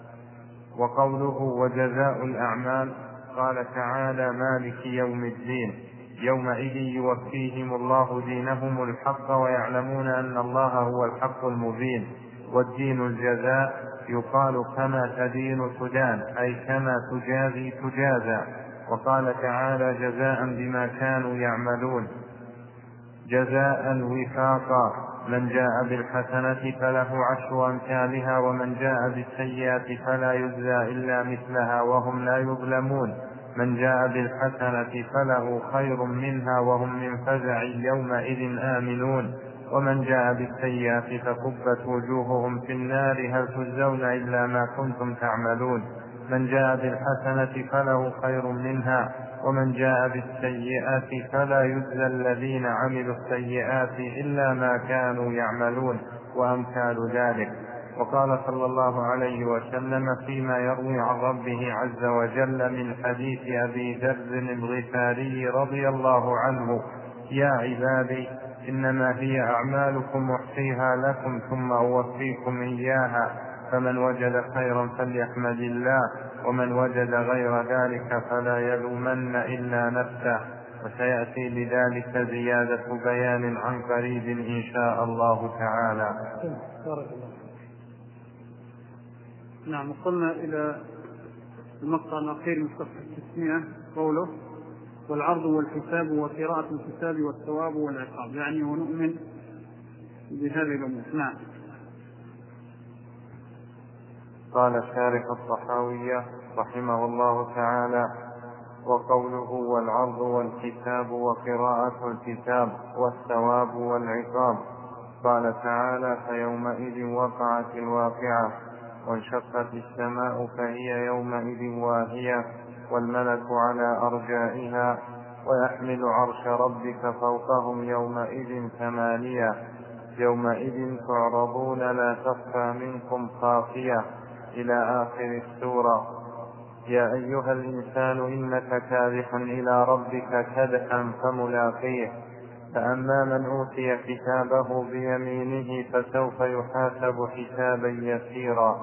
Speaker 2: وقوله وجزاء الأعمال، قال تعالى مالك يوم الدين، يومئذ يوفيهم الله دينهم الحق ويعلمون أن الله هو الحق المبين. والدين الجزاء يقال كما تدين تدان، أي كما تجازي تجازى. وقال تعالى جزاء بما كانوا يعملون جزاء وفاقا، من جاء بالحسنة فله عشر أمثالها ومن جاء بالسيئة فلا يجزى إلا مثلها وهم لا يظلمون. من جاء بالحسنة فله خير منها وهم من فزع يومئذ آمنون. ومن جاء بالسيئة فكبت وجوههم في النار هل تجزون إلا ما كنتم تعملون. من جاء بالحسنة فله خير منها ومن جاء بالسيئات فلا يجزى الذين عملوا السيئات إلا ما كانوا يعملون، وأمثال ذلك. وقال صلى الله عليه وسلم فيما يروي عن ربه عز وجل من حديث أبي ذر الغفاري رضي الله عنه: يا عبادي إنما هي أعمالكم أحصيها لكم ثم أوفيكم إياها، فمن وجد خيرا فليحمد الله ومن وجد غير ذلك فلا يلومن إلا نفسه. وسيأتي لذلك زيادة بيان عن قريب إن شاء الله تعالى.
Speaker 1: نعم، وصلنا إلى المقطع الأخير من صفحة التسمية، قوله: والعرض والحساب وقراءة الحساب والثواب والعقاب، يعني ونؤمن بهذه الأمور. نعم.
Speaker 2: قال شارح الطحاوية رحمه الله تعالى: وقوله والعرض والكتاب وقراءة الكتاب والثواب والعقاب، قال تعالى: فيومئذ وقعت الواقعة وانشقت السماء فهي يومئذ واهية والملك على أرجائها ويحمل عرش ربك فوقهم يومئذ ثمانية يومئذ تعرضون لا تخفى منكم خافية إلى آخر السورة. يا أيها الإنسان إنك كادح إلى ربك كدحا فملاقيه. فأما من أوتي كتابه بيمينه فسوف يحاسب حسابا يسيرا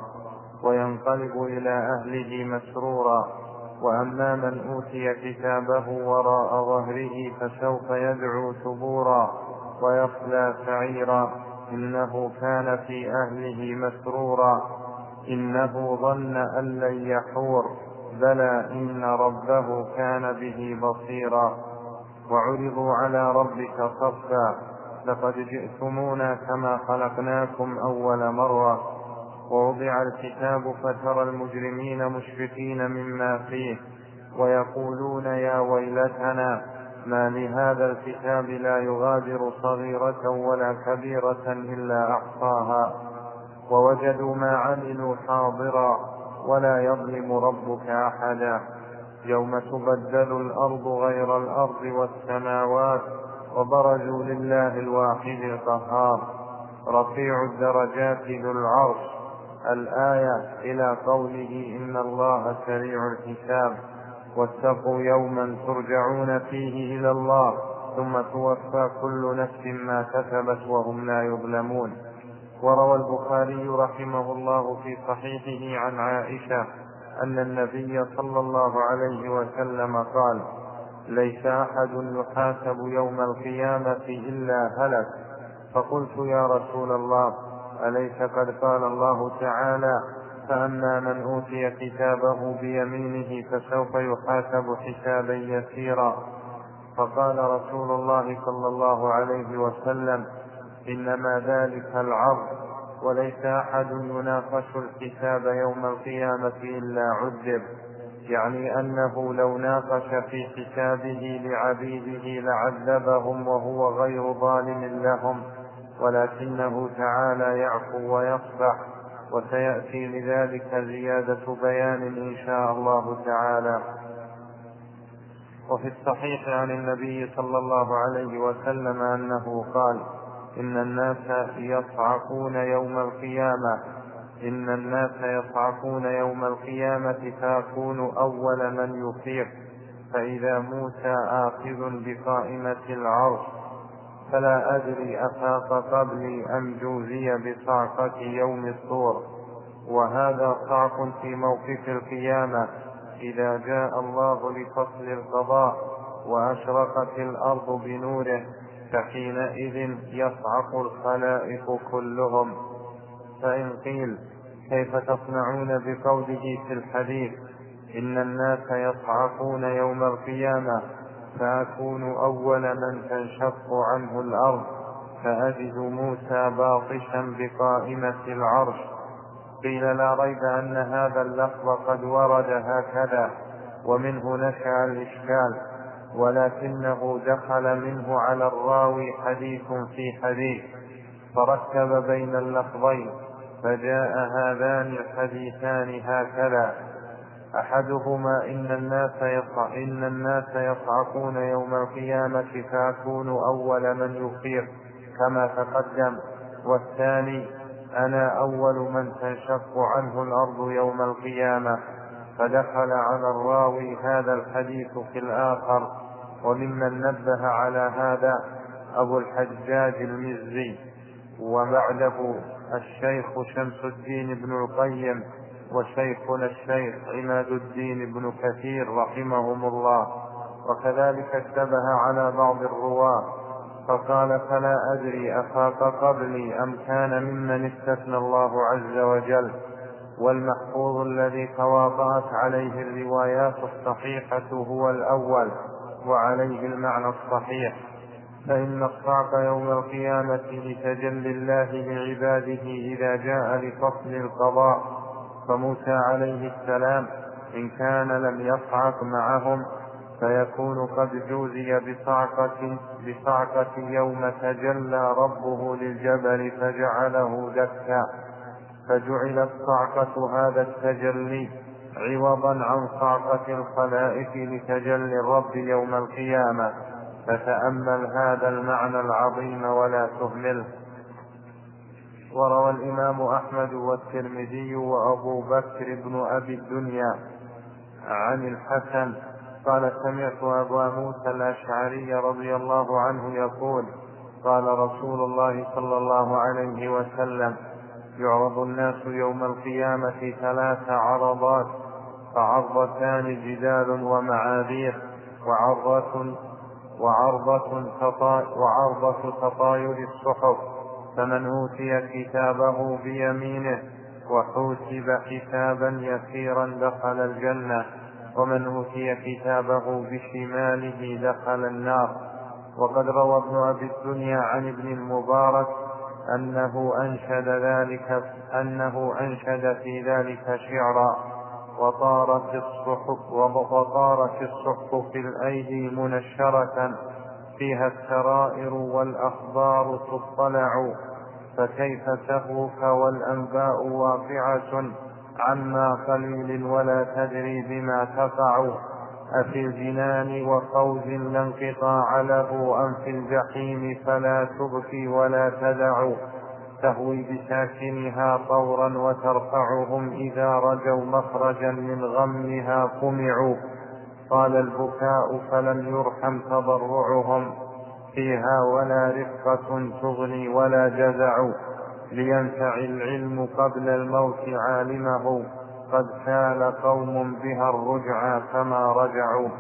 Speaker 2: وينقلب إلى أهله مسرورا. وأما من أوتي كتابه وراء ظهره فسوف يدعو ثبورا ويصلى سعيرا إنه كان في أهله مسرورا إنه ظن أن لن يحور بلى إن ربه كان به بصيرا. وعرضوا على ربك صفا لقد جئتمونا كما خلقناكم أول مرة. ووضع الكتاب فترى المجرمين مشفقين مما فيه ويقولون يا ويلتنا ما لهذا الكتاب لا يغادر صغيرة ولا كبيرة إلا أحصاها ووجدوا ما عملوا حاضرا ولا يظلم ربك أحدا. يوم تبدل الأرض غير الأرض والسماوات وبرزوا لله الواحد القهار رفيع الدرجات ذو العرش. الآية إلى قوله إن الله سريع الحساب. واتقوا يوما ترجعون فيه إلى الله ثم توفى كل نفس ما كسبت وهم لا يظلمون. وروى البخاري رحمه الله في صحيحه عن عائشة أن النبي صلى الله عليه وسلم قال: ليس أحد يحاسب يوم القيامة إلا هلك. فقلت يا رسول الله أليس قد قال الله تعالى: فأما من أوتي كتابه بيمينه فسوف يحاسب حسابا يسيرا. فقال رسول الله صلى الله عليه وسلم: إنما ذلك العرض وليس أحد يناقش الحساب يوم القيامة إلا عذب، يعني أنه لو ناقش في حسابه لعبيده لعذبهم وهو غير ظالم لهم، ولكنه تعالى يعفو ويصفح. وسيأتي لذلك زيادة بيان إن شاء الله تعالى. وفي الصحيح عن النبي صلى الله عليه وسلم أنه قال: إن الناس يصعقون يوم القيامة إن الناس يصعقون يوم القيامة فأكون أول من يفيق، فإذا موسى آخذ بقائمة العرش فلا أدري أفاق قبلي أم جوزي بصعقة يوم الطور. وهذا صعق في موقف القيامة إذا جاء الله لفصل القضاء وأشرقت الأرض بنوره، فحينئذ يصعق الخلائق كلهم. فإن قيل كيف تصنعون بقوله في الحديث إن الناس يصعقون يوم القيامة فأكون أول من تنشق عنه الأرض فأجد موسى باطشا بقائمة العرش. قيل لا ريب أن هذا اللفظ قد ورد هكذا ومنه نشأ الإشكال، ولكنه دخل منه على الراوي حديث في حديث فركب بين اللفظين فجاء هذان الحديثان هكذا: أحدهما إن الناس, يصع... إن الناس يصعقون يوم القيامة فأكون أول من يفيق كما تقدم، والثاني أنا أول من تنشق عنه الأرض يوم القيامة. فدخل على الراوي هذا الحديث في الآخر. وممن نبه على هذا أبو الحجاج المزي، وبعده الشيخ شمس الدين بن القيم، وشيخنا الشيخ عماد الدين بن كثير رحمهم الله. وكذلك اشتبه على بعض الرواة فقال فلا أدري أفاق قبلي أم كان ممن استثنى الله عز وجل. والمحفوظ الذي تواطأت عليه الروايات الصحيحة هو الأول وعليه المعنى الصحيح، فإن الصعق يوم القيامة لتجلي الله لعباده إذا جاء لفصل القضاء. فموسى عليه السلام إن كان لم يصعق معهم فيكون قد جوزي بصعقة, بصعقة يوم تجلى ربه للجبل فجعله دكا، فجعلت صعقة هذا التجلي عوضا عن صعقة الخلائق لتجلي الرب يوم القيامة. فتأمل هذا المعنى العظيم ولا تهمله. وروى الإمام أحمد والترمذي وأبو بكر بن أبي الدنيا عن الحسن قال سمعت أبا موسى الأشعري رضي الله عنه يقول قال رسول الله صلى الله عليه وسلم يعرض الناس يوم القيامة ثلاث عرضات، فعرضتان جدال ومعاذير، وعرضة وعرضة وعرضة تطاير الصحف، فمن أوتي كتابه بيمينه وحوسب حسابا يسيرا دخل الجنة، ومن أوتي كتابه بشماله دخل النار. وقد روى ابن أبي الدنيا عن ابن المبارك أنه أنشد, ذلك أنه أنشد في ذلك شعرا: وطارت الصحف وطارت الصحف في الأيدي منشرة فيها السرائر والأخبار تطلع، فكيف تهوك والأنباء واقعة عما قليل ولا تدري بما تقع، أفي الجنان وفوز لا انقطاع له أم في الجحيم فلا تبكي ولا تدع، تهوي بساكنها طورا وترفعهم إذا رجوا مخرجا من غمها قمعوا، قال البكاء فلم يرحم تضرعهم فيها ولا رفقة تغني ولا جزع، لينفع العلم قبل الموت عالمه قد سال قوم بها الرجعى فما رجعوا.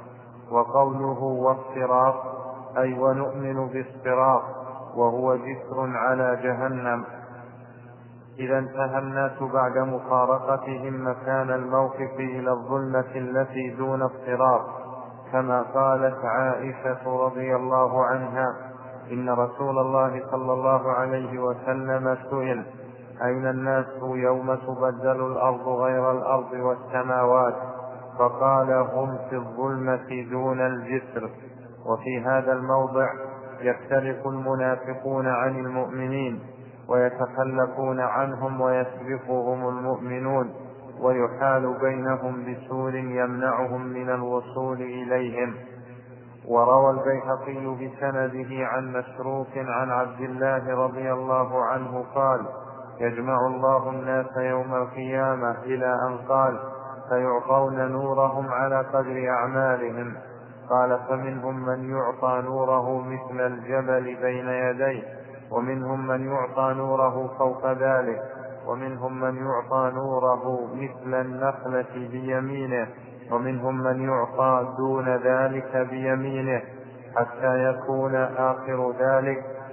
Speaker 2: وقوله والصراط أي ونؤمن بالصراط وهو جسر على جهنم. إذا انتهى الناس بعد مفارقتهم مكان الموقف إلى الظلمة التي دون الصراط، كما قالت عائشة رضي الله عنها إن رسول الله صلى الله عليه وسلم سئل أين الناس يوم تبدل الأرض غير الأرض والسماوات، فقال هم في الظلمة دون الجسر. وفي هذا الموضع يختلف المنافقون عن المؤمنين ويتخلفون عنهم ويسبقهم المؤمنون، ويحال بينهم بسور يمنعهم من الوصول إليهم. وروى البيهقي بسنده عن مسروق عن عبد الله رضي الله عنه قال يجمع الله الناس يوم القيامة إلى أن قال فيعطون نورهم على قدر أعمالهم، قال فمنهم من يعطى نوره مثل الجبل بين يديه، ومنهم من يعطى نوره فوق ذلك، ومنهم من يعطى نوره مثل النخلة بيمينه، ومنهم من يعطى دون ذلك بيمينه، حتى يكون آخر ذلك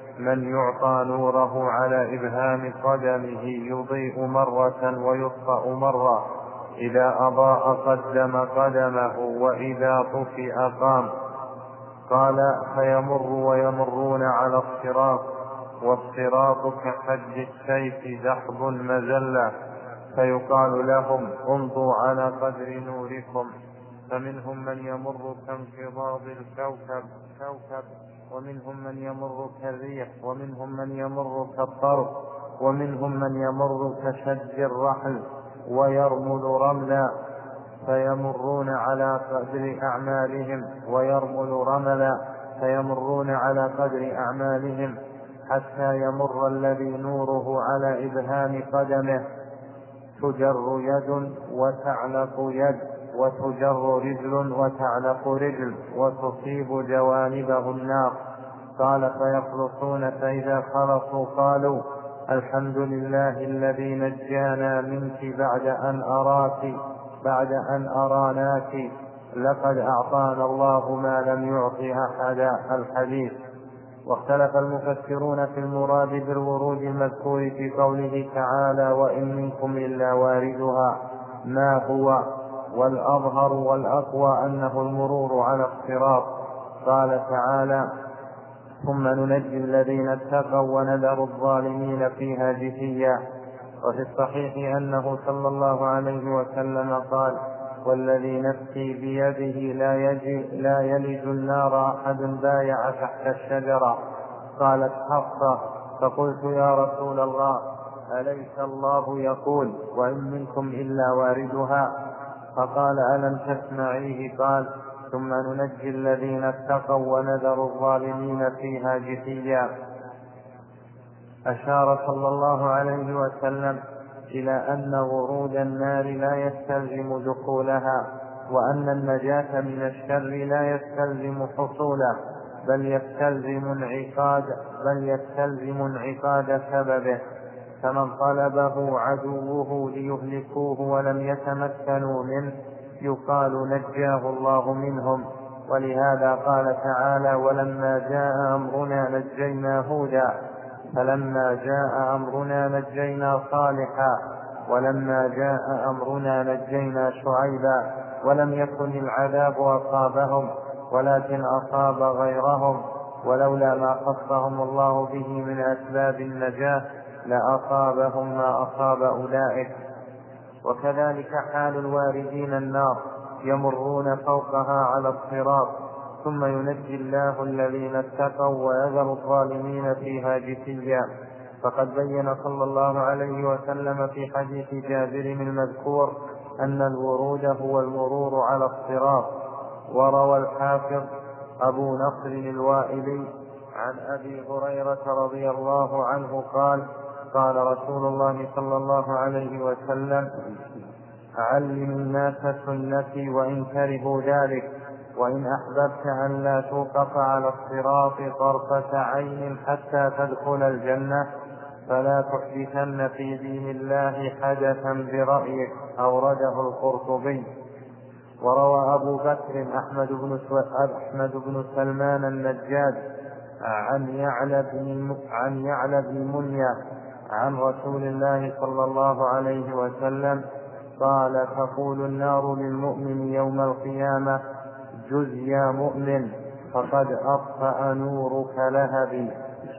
Speaker 2: من يعطى نوره على إبهام قدمه يضيء مرة ويطفأ مرة، إذا أضاء قدم قدمه وإذا طفئ قام. قال: فيمر ويمرون على الصراط، والصراط كحد السيف دحض مزلة، فيقال لهم: امضوا على قدر نوركم، فمنهم من يمر كانقباض الكوكب كوكب ومنهم من يمر كالريح، ومنهم من يمر كالطرف، ومنهم من يمر كشج الرحل ويرمل رملا، فيمرون على قدر أعمالهم ويرمل رملا، فيمرون على قدر أعمالهم، حتى يمر الذي نوره على إبهام قدمه تجر يد وتعلق يد، وتجر رجل وتعلق رجل، وتصيب جوانبه النار. قال: فيخلصون، فإذا خلصوا قالوا: الحمد لله الذي نجانا منك بعد أن أراك بعد أن أراناك، لقد أعطانا الله ما لم يعط أحدا. الحديث. واختلف المفسرون في المراد بالورود المذكور في قوله تعالى: وإن منكم إلا واردها، ما هو؟ والأظهر والأقوى أنه المرور على الصراط. قال تعالى: ثم ننجي الذين اتقوا ونذر الظالمين فيها جثيا. وفي الصحيح أنه صلى الله عليه وسلم قال: والذي نفسي بيده لا, يجي لا يلج النار أحد بايع تحت الشجرة. قالت حفصة: فقلت: يا رسول الله، أليس الله يقول: وإن منكم إلا واردها؟ فقال: ألم تسمعيه؟ قال: ثم ننجي الذين اتقوا ونذر الظالمين فيها جثيا. أشار صلى الله عليه وسلم إلى أن ورود النار لا يستلزم دخولها، وأن النجاة من الشر لا يستلزم حصوله، بل يستلزم انعقاد بل يستلزم انعقاد سببه. فمن طلبه عدوه ليهلكوه ولم يتمكنوا منه يقال نجاه الله منهم. ولهذا قال تعالى: ولما جاء أمرنا نجينا هودا، فلما جاء أمرنا نجينا صالحا، ولما جاء أمرنا نجينا شعيبا. ولم يكن العذاب أصابهم ولكن أصاب غيرهم، ولولا ما خصهم الله به من أسباب النجاة لأصابهم ما أصاب أولئك. وكذلك حال الواردين النار، يمرون فوقها على الصراط، ثم ينجي الله الذين اتقوا ويذر الظالمين فيها جثيا. فقد بين صلى الله عليه وسلم في حديث جابر المذكور أن الورود هو المرور على الصراط. وروى الحافظ أبو نصر الوائلي عن أبي هريرة رضي الله عنه قال: قال رسول الله صلى الله عليه وسلم: علم الناس سنتي وإن كرهوا ذلك، وإن أحببت أن لا توقف على الصراط طرفة عين حتى تدخل الجنة فلا تحدثن في دين الله حدثا برأيك. أورده القرطبي. وروى أبو بكر أحمد بن, أحمد بن سلمان النجاد عن يعلى بن, عن يعلى بن منيا عن رسول الله صلى الله عليه وسلم قال: تقول النار للمؤمن يوم القيامة: جز يا مؤمن فقد أطفأ نورك لهبي.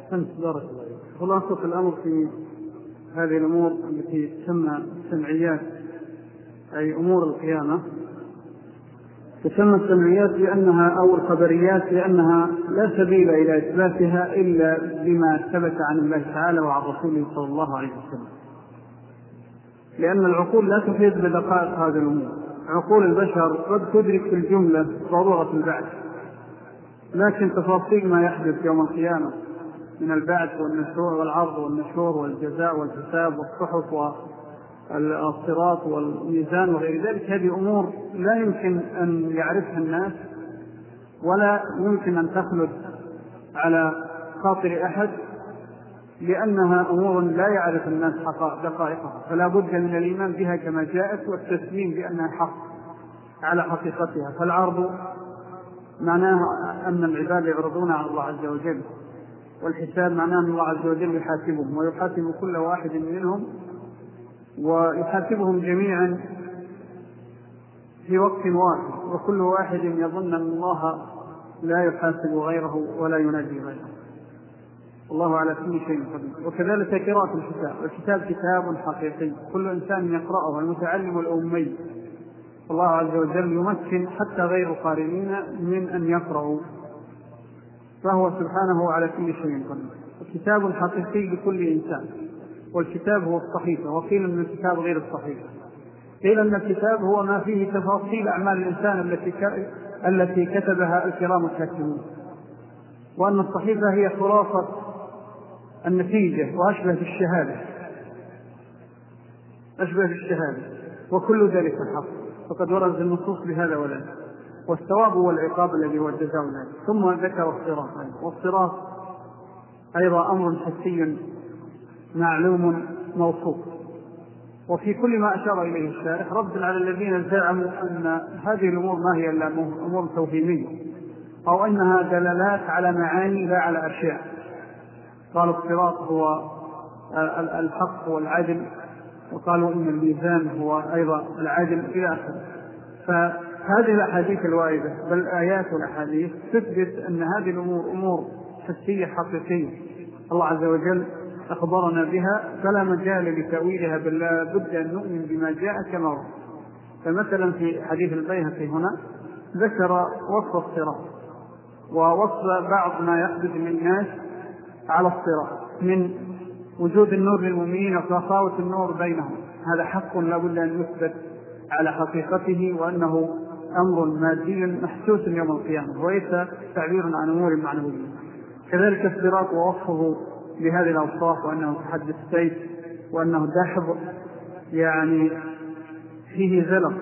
Speaker 1: خلاصة الأمر في هذه الأمور التي تسمى السمعيات، أي أمور القيامة، تسمى السمعيات لأنها أو الخبريات لأنها لا سبيل إلى إثباتها إلا بما ثبت عن الله تعالى وعن رسوله صلى الله عليه وسلم، لأن العقول لا تحيط بدقائق هذه الأمور. عقول البشر قد تدرك في الجملة ضرورة البعث، لكن تفاصيل ما يحدث يوم القيامة من البعث والنشور والعرض والنشور والجزاء والحساب والصحف والصراط والميزان وغير ذلك، هذه أمور لا يمكن أن يعرفها الناس ولا يمكن أن تخلد على خاطر أحد، لأنها أمور لا يعرف الناس دقائقها، فلا بد من الإيمان بها كما جاءت والتسليم بأنها حق على حقيقتها. فالعرض معناه أن العباد يعرضون على الله عز وجل، والحساب معناه أن الله عز وجل يحاسبهم ويحاسب كل واحد منهم ويحاسبهم جميعا في وقت واحد، وكل واحد يظن أن الله لا يحاسب غيره ولا ينادي غيره. الله على كل شيء قدير. وكذلك قراءة الكتاب، الكتاب كتاب حقيقي كل إنسان يقرأه، المتعلم الأمي الله عز وجل يمكن حتى غير القارئين من أن يقرأوا، فهو سبحانه على كل شيء قدير. الكتاب حقيقي لكل إنسان، والكتاب هو الصحيفة، وقيل أن الكتاب غير الصحيفة، قيل أن الكتاب هو ما فيه تفاصيل أعمال الإنسان التي التي كتبها الكرام الكاتبون، وأن الصحيفة هي خلاصة النتيجة وأشبه بالشهادة أشبه بالشهادة وكل ذلك الحق، فقد ورد النصوص بهذا ولا والثواب والعقاب الذي هو الجزاء ذلك. ثم ذكر الصراط، والصراط أيضا أمر حسي معلوم موصوف، وفي كل ما أشار إليه الشارح رد على الذين زعموا أن هذه الأمور ما هي إلا أمور توهيمية، أو أنها دلالات على معاني لا على أشياء. قالوا الصراط هو الحق والعدل، وقالوا إن الميزان هو أيضا العدل إلى آخره. فهذه الأحاديث الواردة بل الآيات والأحاديث تثبت أن هذه الأمور أمور حسية حقيقية الله عز وجل أخبرنا بها، فلا مجال لتأويلها، بل لا بد أن نؤمن بما جاء كما هو. فمثلا في حديث البيهقي هنا ذكر وصف الصراط ووصف بعض ما يحدث من الناس على الصراط من وجود النور للمؤمنين وتفاوت النور بينهم، هذا حق لا بد أن يثبت على حقيقته، وأنه أمر مادي محسوس يوم القيامة وليس تعبير عن أمور معنوية. كذلك الصراط ووصفه بهذه الأوصاف، وأنه تحد السيف، وأنه دحض يعني فيه زلق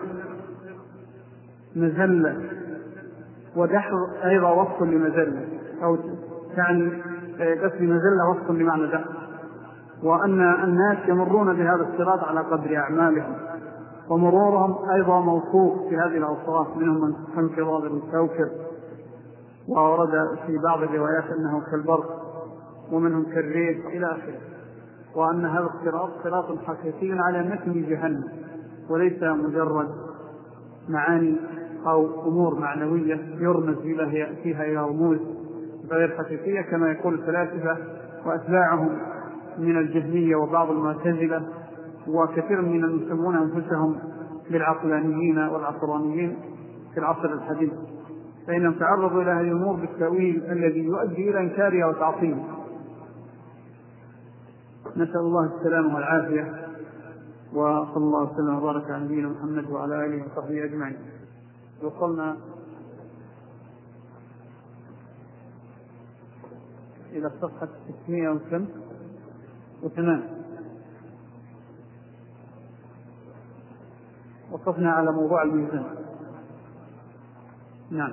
Speaker 1: مزلة، ودحض أيضا وصف لمزلة، أو يعني بس مزلة وصف لمعنى دحض، وأن الناس يمرون بهذا الصراط على قدر أعمالهم، ومرورهم أيضا موصوف في هذه الأوصاف، منهم من كانقراض الكوكب، وورد في بعض الروايات أنه كالبرق، ومنهم كالريح إلى آخره، وأن هذا الصراط صراط حقيقي على متن جهنم وليس مجرد معاني أو أمور معنوية يرمز فيها إلى رموز غير حقيقية كما يقول الفلاسفة وأتباعهم من الجهمية وبعض المعتزلة وكثير من المسمون أنفسهم بالعقلانيين والعصرانيين في العصر الحديث، فإنهم تعرضوا إلى هذه الأمور بالتأويل الذي يؤدي إلى إنكارها وتعطيلها. نسأل الله السلامة والعافية، وصلى الله وسلم وبارك على نبينا محمد وعلى آله وصحبه أجمعين. وصلنا إلى صفحة ستمائة وثمانية، وقفنا على موضوع الميزان. نعم.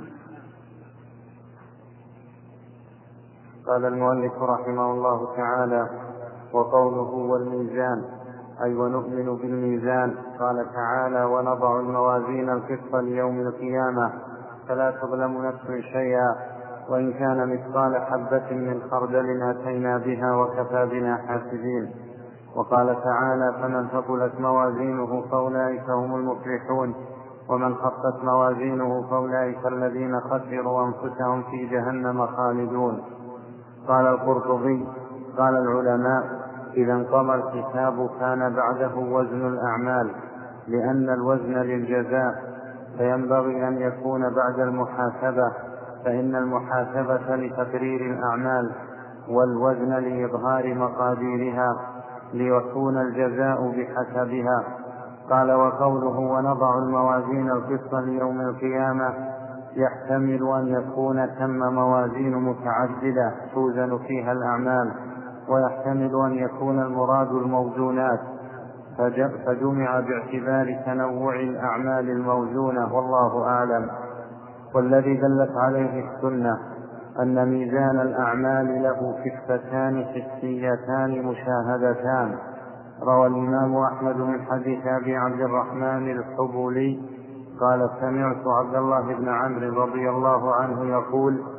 Speaker 2: قال المؤلف رحمه الله تعالى: وقوله والميزان أي ونؤمن بالميزان. قال تعالى: ونضع الموازين القسط ليوم القيامة فلا تظلم نفس شيئا وإن كان مثقال حبة من خردل أتينا بها وكفى بنا حاسبين. وقال تعالى: فمن ثقلت موازينه فأولئك هم المفلحون ومن خفت موازينه فأولئك الذين خسروا أنفسهم في جهنم خالدون. قال القرطبي: قال العلماء: إذا انقضى الحساب كان بعده وزن الأعمال، لأن الوزن للجزاء، فينبغي أن يكون بعد المحاسبة، فإن المحاسبة لتقرير الأعمال والوزن لإظهار مقاديرها ليكون الجزاء بحسبها. قال: وقوله ونضع الموازين القسط ليوم القيامة يحتمل أن يكون ثم موازين متعددة توزن فيها الأعمال، ويحتمل أن يكون المراد الموزونات، فجمع باعتبار تنوع الأعمال الموزونة، والله أعلم. والذي دلت عليه السنة أن ميزان الأعمال له كفتان حسيتان مشاهدتان. روى الإمام أحمد من حديث أبي عبد الرحمن الحبولي قال: سمعت عبد الله بن عمرو رضي الله عنه يقول: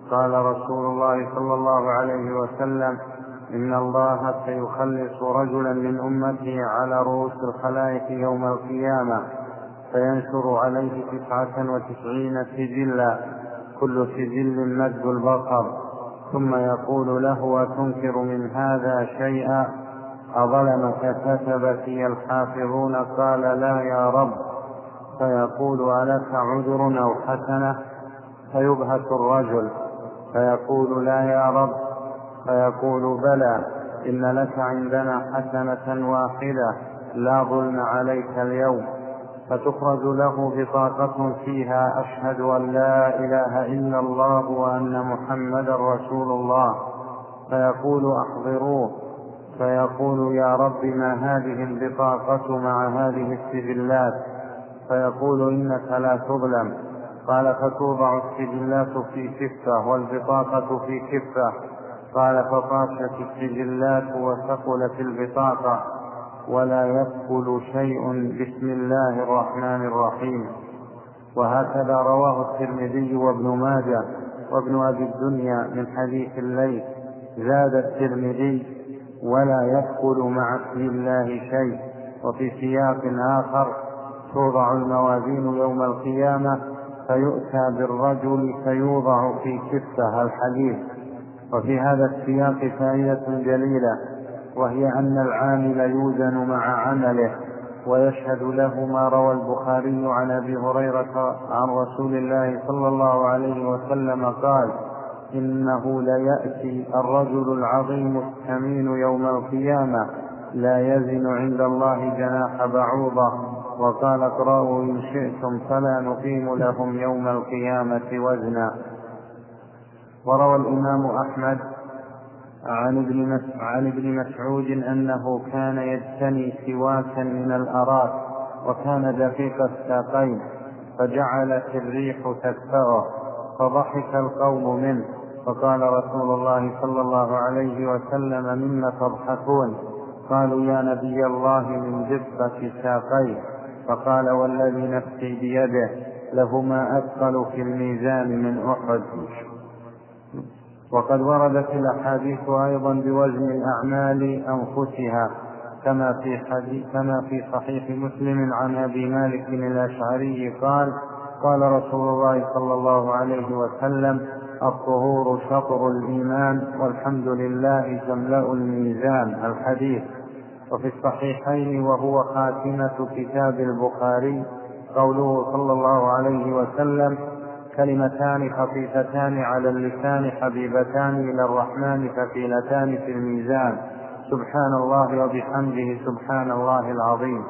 Speaker 3: قال رسول الله صلى الله عليه وسلم: إن الله سيخلص رجلا من أمته على رؤوس الخلائق يوم القيامة، فينشر عليه تسعة وتسعين سجلا، كل سجل مد البصر، ثم يقول له: أتنكر من هذا شيئا؟ أظلمك كتبتي الحافظون؟ قال: لا يا رب. فيقول: ألك عذر أو حسنة؟ فيبهت الرجل فيقول: لا يا رب. فيقول: بلى، إن لك عندنا حسنة واحدة، لا ظلم عليك اليوم. فتخرج له بطاقة فيها: أشهد أن لا إله إلا الله وأن محمدا رسول الله. فيقول: أحضروه. فيقول: يا رب، ما هذه البطاقة مع هذه السجلات؟ فيقول: إنك لا تظلم. قال: فتوضع السجلات في كفة والبطاقة في كفة. قال: فطاشت السجلات وثقلت البطاقة، ولا يثقل شيء بسم الله الرحمن الرحيم. وهكذا رواه الترمذي وابن ماجه وابن أبي الدنيا من حديث الليث. زاد الترمذي: ولا يثقل مع اسم الله شيء. وفي سياق آخر: توضع الموازين يوم القيامة فيؤتى بالرجل فيوضع في كفة، الحديث. وفي هذا السياق فائدة جليلة، وهي أن العامل يوزن مع عمله، ويشهد له ما روى البخاري عن أبي هريرة عن رسول الله صلى الله عليه وسلم قال: إنه ليأتي الرجل العظيم الثمين يوم القيامة لا يزن عند الله جناح بعوضة. وقال: اقرأوا إن شئتم فلا نقيم لهم يوم القيامة وزنا. وروى الإمام أحمد عن ابن مسعود أنه كان يجتني سواكا من الأراك، وكان دقيق الساقين، فجعلت الريح تدفعه، فضحك القوم منه، فقال رسول الله صلى الله عليه وسلم: مما تضحكون؟ قالوا: يا نبي الله، من دقة ساقيه. فقال: والذي نفسي بيده، لهما أثقل في الميزان من أحد. وقد وردت الأحاديث أيضا بوزن الأعمال أنفسها، كما في, حديث كما في صحيح مسلم عن أبي مالك الأشعري قال: قال رسول الله صلى الله عليه وسلم: الطهور شطر الإيمان، والحمد لله تملأ الميزان، الحديث. وفي الصحيحين وهو خاتمة كتاب البخاري قوله صلى الله عليه وسلم: كلمتان خفيفتان على اللسان حبيبتان إلى الرحمن ثقيلتان في الميزان، سبحان الله وبحمده سبحان الله العظيم.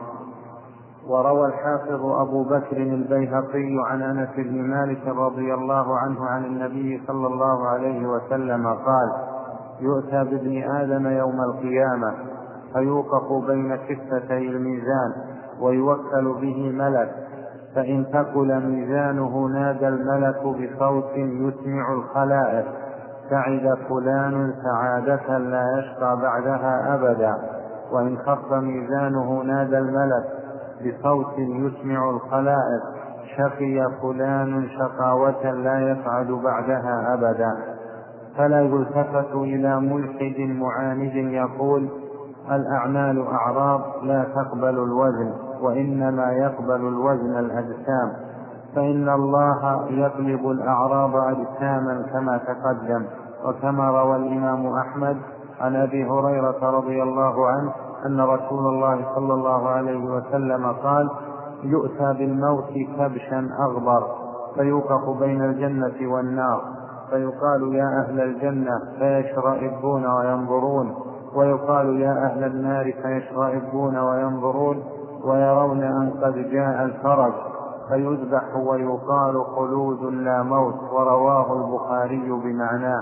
Speaker 3: وروى الحافظ أبو بكر البيهقي عن أنس بن مالك رضي الله عنه عن النبي صلى الله عليه وسلم قال: يؤتى بابن آدم يوم القيامة فيوقف بين كفتي الميزان، ويوكل به ملك، فإن ثقل ميزانه نادى الملك بصوت يسمع الخلائق: سعد فلان سعادة لا يشقى بعدها أبدا. وإن خف ميزانه نادى الملك بصوت يسمع الخلائق: شقي فلان شقاوة لا يسعد بعدها أبدا. فلا يلتفت إلى ملحد معاند يقول: الأعمال أعراض لا تقبل الوزن، وإنما يقبل الوزن الأجسام، فإن الله يقلب الأعراض أجساما كما تقدم. وكما روى الإمام أحمد عن أبي هريرة رضي الله عنه أن رسول الله صلى الله عليه وسلم قال: يؤتى بالموت كبشا أغبر، فيوقف بين الجنة والنار، فيقال: يا أهل الجنة، فيشرئبون وينظرون، ويقال: يا أهل النار، فيشرئبون وينظرون، ويرون أن قد جاء الفرج، فيذبح ويقال: خلود لا موت. ورواه البخاري بمعناه.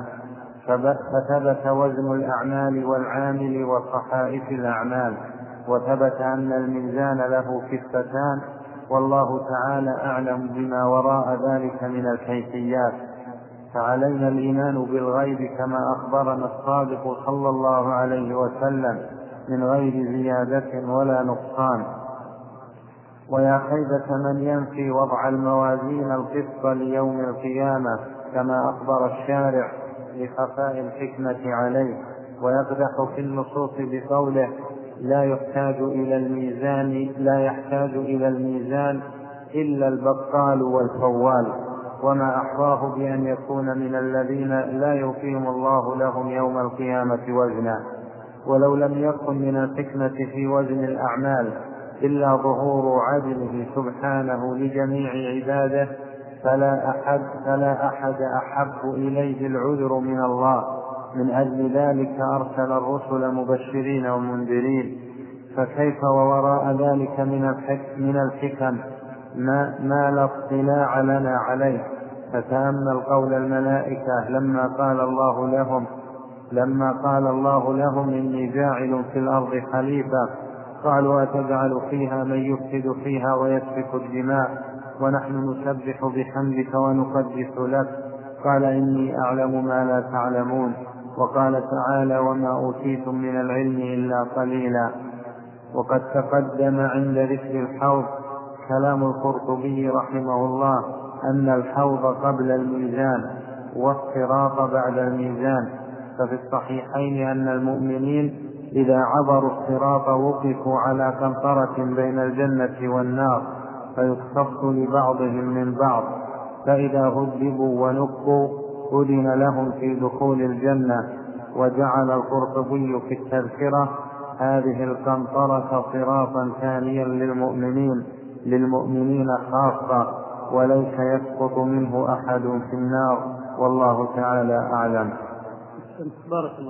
Speaker 3: فثبت وزن الأعمال والعامل وصحائف الأعمال، وثبت أن الميزان له كفتان، والله تعالى أعلم بما وراء ذلك من الكيفيات. فعلينا الإيمان بالغيب كما أخبرنا الصادق صلى الله عليه وسلم من غير زيادة ولا نقصان. ويا خيبة من ينفي وضع الموازين القسط ليوم القيامة كما أخبر الشارع لخفاء الحكمة عليه، ويقدح في النصوص بقوله لا يحتاج إلى الميزان لا يحتاج إلى الميزان إلا البقال والفوال، وما أحراه بأن يكون من الذين لا يقيم الله لهم يوم القيامة وزنا. ولو لم يكن من الحكمة في وزن الأعمال إلا ظهور عدله سبحانه لجميع عباده فلا أحد, فلا أحد أحب إليه العذر من الله. من أجل ذلك أرسل الرسل مبشرين ومنذرين، فكيف ووراء ذلك من الحكم ما, ما لا اطلاع لنا عليه. فتأمل قول الملائكة لما قال الله لهم لما قال الله لهم إني جاعل في الأرض خليفة، قالوا أتجعل فيها من يفسد فيها ويسفك الدماء ونحن نسبح بحمدك ونقدس لك، قال إني أعلم ما لا تعلمون. وقال تعالى وما أوتيتم من العلم إلا قليلا. وقد تقدم عند ذكر الحوض كلام القرطبي رحمه الله أن الحوض قبل الميزان والصراط بعد الميزان. ففي الصحيحين أن المؤمنين إذا عبروا الصراط وقفوا على قنطرة بين الجنة والنار فيختص لبعضهم من بعض، فإذا هذبوا ونقوا أذن لهم في دخول الجنة. وجعل القرطبي في التذكرة هذه القنطرة صراطا ثانيا للمؤمنين للمؤمنين خاصة، وليس يسقط منه أحد في النار، والله تعالى أعلم.
Speaker 1: بارك الله.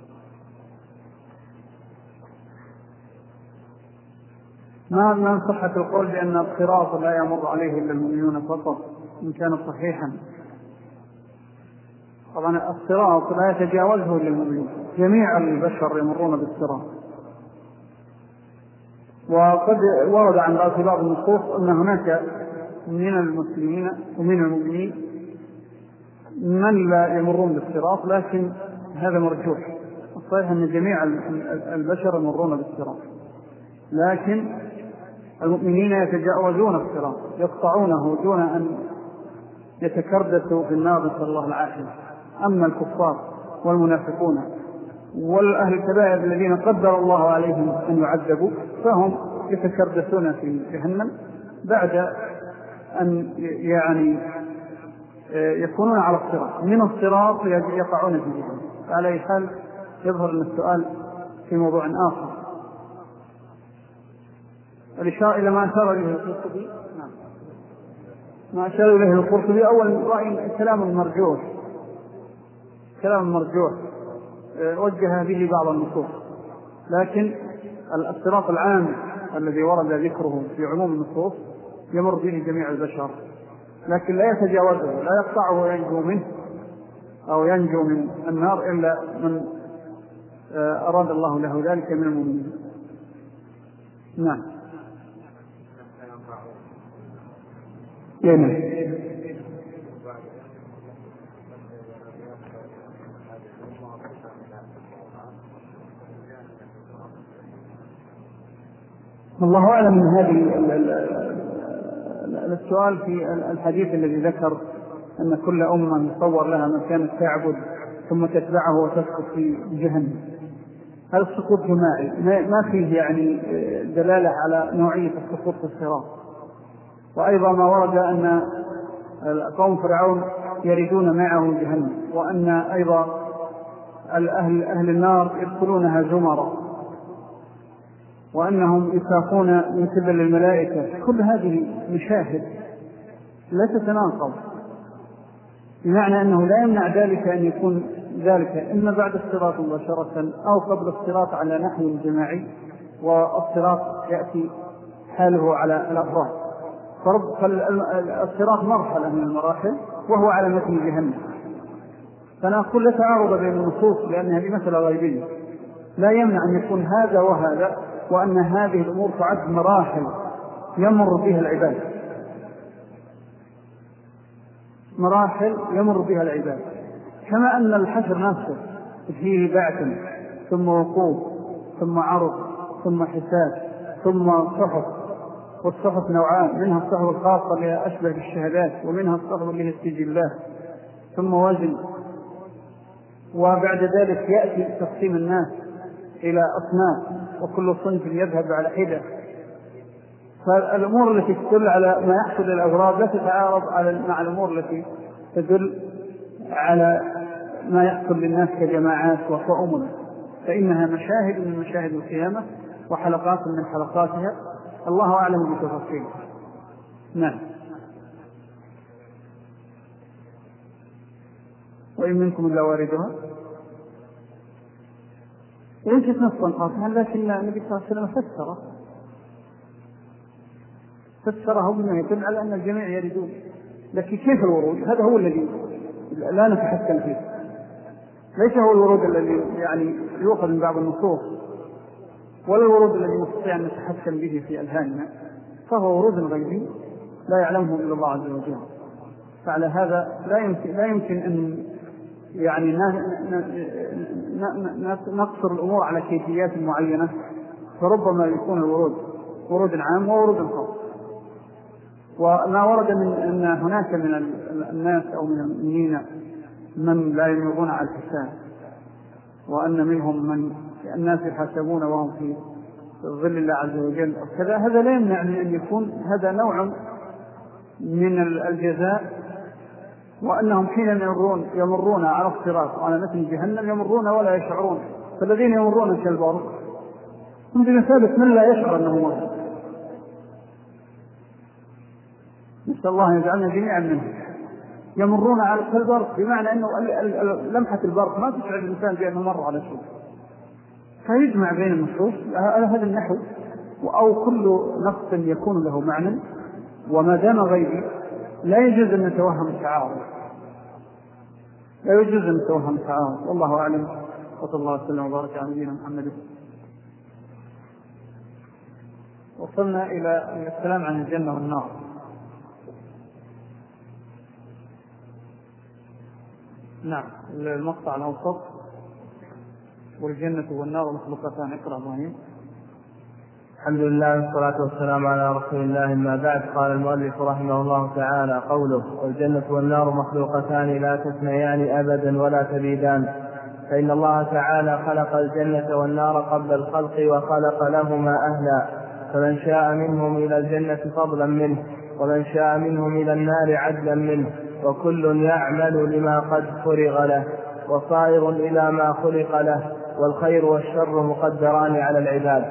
Speaker 1: ما من صحة القول بأن الصراط لا يمر عليه إلا المؤمنون فقط إن كان صحيحا. طبعا الصراط لا يتجاوزه إلا المؤمنون، جميع البشر يمرون بالصراط. وقد ورد عن بعض النصوص أن هناك من المسلمين ومن المؤمنين من لا يمرون بالصراط، لكن هذا مرجوح. الصحيح أن جميع البشر يمرون بالصراط، لكن المؤمنين يتجاوزون الصراط يقطعونه دون أن يتكردسوا في النار، نسأل الله العافية. أما الكفار والمنافقون والأهل الكبائر الذين قدر الله عليهم أن يعذبوا فهم يتكردسون في جهنم بعد أن يعني يكونون على الصراط، من الصراط يقعون في جهنم. على أي حال يظهر أن السؤال في موضوع آخر. الإشارة إلى ما أشار إليه القرطبي نعم. ما أشار إليه القرطبي أول رأي كلام المرجوح كلام المرجوح وجه به بعض النصوص، لكن الصراط العام الذي ورد ذكره في عموم النصوص يمر به جميع البشر، لكن لا يتجاوزه، لا يقطعه وينجو منه أو ينجو من النار إلا من أراد الله له ذلك من المؤمنين. نعم. يعني الله أعلم من هذه السؤال في الحديث الذي ذكر أن كل أمة يصور لها ما كانت تعبد ثم تتبعه وتسقط في جهنم. هذا السقوط جماعي ما فيه يعني دلالة على نوعية السقوط في الصراط. وأيضا ما ورد أن قوم فرعون يردون معه جهنم، وأن أيضا الأهل أهل النار يدخلونها زمرا، وأنهم يساقون من قبل الملائكة. كل هذه مشاهد لا تتناقض، بمعنى أنه لا يمنع ذلك أن يكون ذلك إما بعد الصراط مباشرة أو قبل الصراط على نحو جماعي، والصراط يأتي حاله على الأفراد. فالصراط مرحلة من المراحل وهو على متن جهنم. فنقول لا تعارض بين النصوص لأن هذه مسألة غيبية، لا يمنع أن يكون هذا وهذا، وأن هذه الأمور تعد مراحل يمر بها العباد مراحل يمر بها العباد كما أن الحشر نفسه فيه بعث ثم وقوف ثم عرض ثم حساب ثم صحف. والصحف نوعان، منها الصحف الخاصة اللي أشبه بالشهادات، ومنها الصحف اللي هي السجلات. ثم وزن، وبعد ذلك يأتي تقسيم الناس إلى أصناف وكل صنف يذهب على حدة. فالأمور التي تدل على ما يحصل للأغراض لا تتعارض مع الأمور التي تدل على ما يحصل للناس كجماعات وأمم، فإنها مشاهد من مشاهد القيامة وحلقات من حلقاتها، الله أعلم بتفاصيلها. نعم. وإن منكم إلا واردها، ويمكن نصا قاطعا، لكن النبي صلى الله عليه وسلم فسره فسره بما يدل على أن الجميع يردون. لكن كيف الورود؟ هذا هو الذي لا نتحكم فيه، ليس هو الورود الذي يعني يؤخذ من بعض النصوص، ولا الورود الذي نستطيع أن نتحكم به في أذهاننا، فهو ورود غيبي لا يعلمه إلا الله عز وجل. فعلى هذا لا يمكن, لا يمكن أن يعني نقصر الأمور على كيفيات معينة، فربما يكون الورود ورود عام وورود خاص. وما ورد من أن هناك من الناس أو من المؤمنين من لا يمرون على الحساب، وأن منهم من الناس يحاسبون وهم في ظل الله عز وجل وكذا، هذا لا يمنع من أن يكون هذا نوع من الجزاء، وأنهم حين يمرون يمرون على الصراط وعلى متن جهنم يمرون ولا يشعرون، فالذين يمرون كالبرق هم بمثابة من لا يشعر أنه مر. نسأل الله أن يجعلنا جميعا منهم. يمرون على البرق بمعنى أنه لمحة البرق ما تشعر الإنسان بأنه مر على شيء، فيجمع بين النصوص على هذا النحو. أو كل نص يكون له معنى، وما دام غيبي لا يجوز أن نتوهم التعارض، لا يجوز أن نتوهم التعارض. والله أعلم، وصلى الله وسلم وبارك على نبينا محمد. وصلنا إلى الكلام عن الجنة والنار. نعم، المقطع الأوسط: والجنة والنار مخلوقتان. اقرأ ابراهيم.
Speaker 3: الحمد لله والصلاة والسلام على رسول الله. ما بعد، قال المؤلف رحمه الله تعالى: قوله: والجنة والنار مخلوقتان لا تثنيان أبدا ولا تبيدان، فإن الله تعالى خلق الجنة والنار قبل الخلق وخلق لهما أهلا، فمن شاء منهم إلى الجنة فضلا منه، ومن شاء منهم إلى النار عدلا منه، وكل يعمل لما قد فرغ له، وصائر إلى ما خلق له، والخير والشر مقدران على العباد.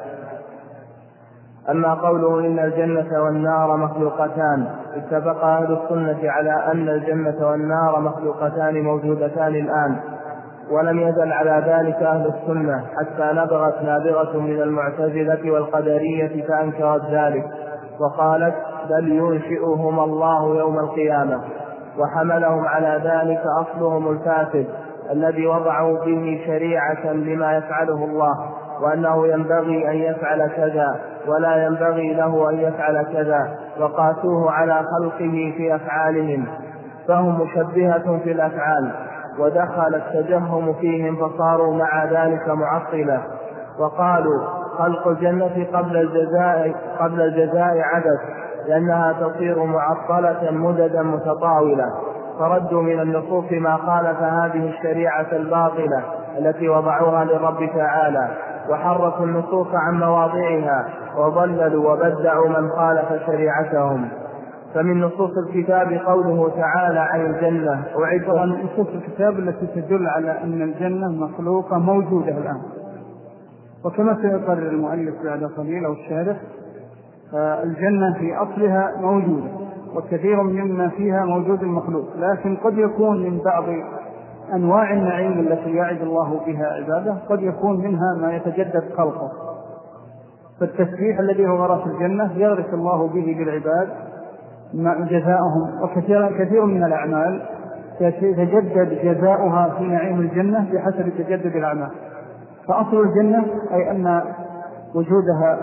Speaker 3: أما قوله إن الجنة والنار مخلوقتان، اتفق أهل السنة على أن الجنة والنار مخلوقتان موجودتان الآن، ولم يزل على ذلك أهل السنة حتى نبغت نابغة من المعتزلة والقدرية فأنكرت ذلك، وقالت: بل ينشئهما الله يوم القيامة. وحملهم على ذلك أصلهم الفاسد الذي وضعوا به شريعة لما يفعله الله، وأنه ينبغي أن يفعل كذا ولا ينبغي له أن يفعل كذا، وقاسوه على خلقه في أفعالهم، فهم مشبهة في الأفعال، ودخل التجهم فيهم فصاروا مع ذلك معطلة. وقالوا: خلق الجنة قبل الجزاء, قبل الجزاء عبث، لأنها تصير معطلة مددا متطاولة، فردوا من النصوص ما خالف هذه الشريعة الباطلة التي وضعوها للرب تعالى، وحرفوا النصوص عن مواضعها، وضللوا وبدعوا من خالف شريعتهم. فمن نصوص الكتاب قوله تعالى عن الجنة:
Speaker 1: أعدت. نصوص الكتاب التي تدل على أن الجنة مخلوقة موجودة الآن، وكما سيقرر المؤلف بعد قليل أو الشارح، الجنة في أصلها موجودة، وكثير مما فيها موجود المخلوق، لكن قد يكون من بعض أنواع النعيم التي يعد الله بها عباده قد يكون منها ما يتجدد خلقه. فالتسبيح الذي هو غرس الجنة يغرس الله به للعباد جزاؤهم، وكثير كثير من الأعمال يتجدد جزاؤها في نعيم الجنة بحسب تجدد الأعمال. فأصل الجنة أي أن وجودها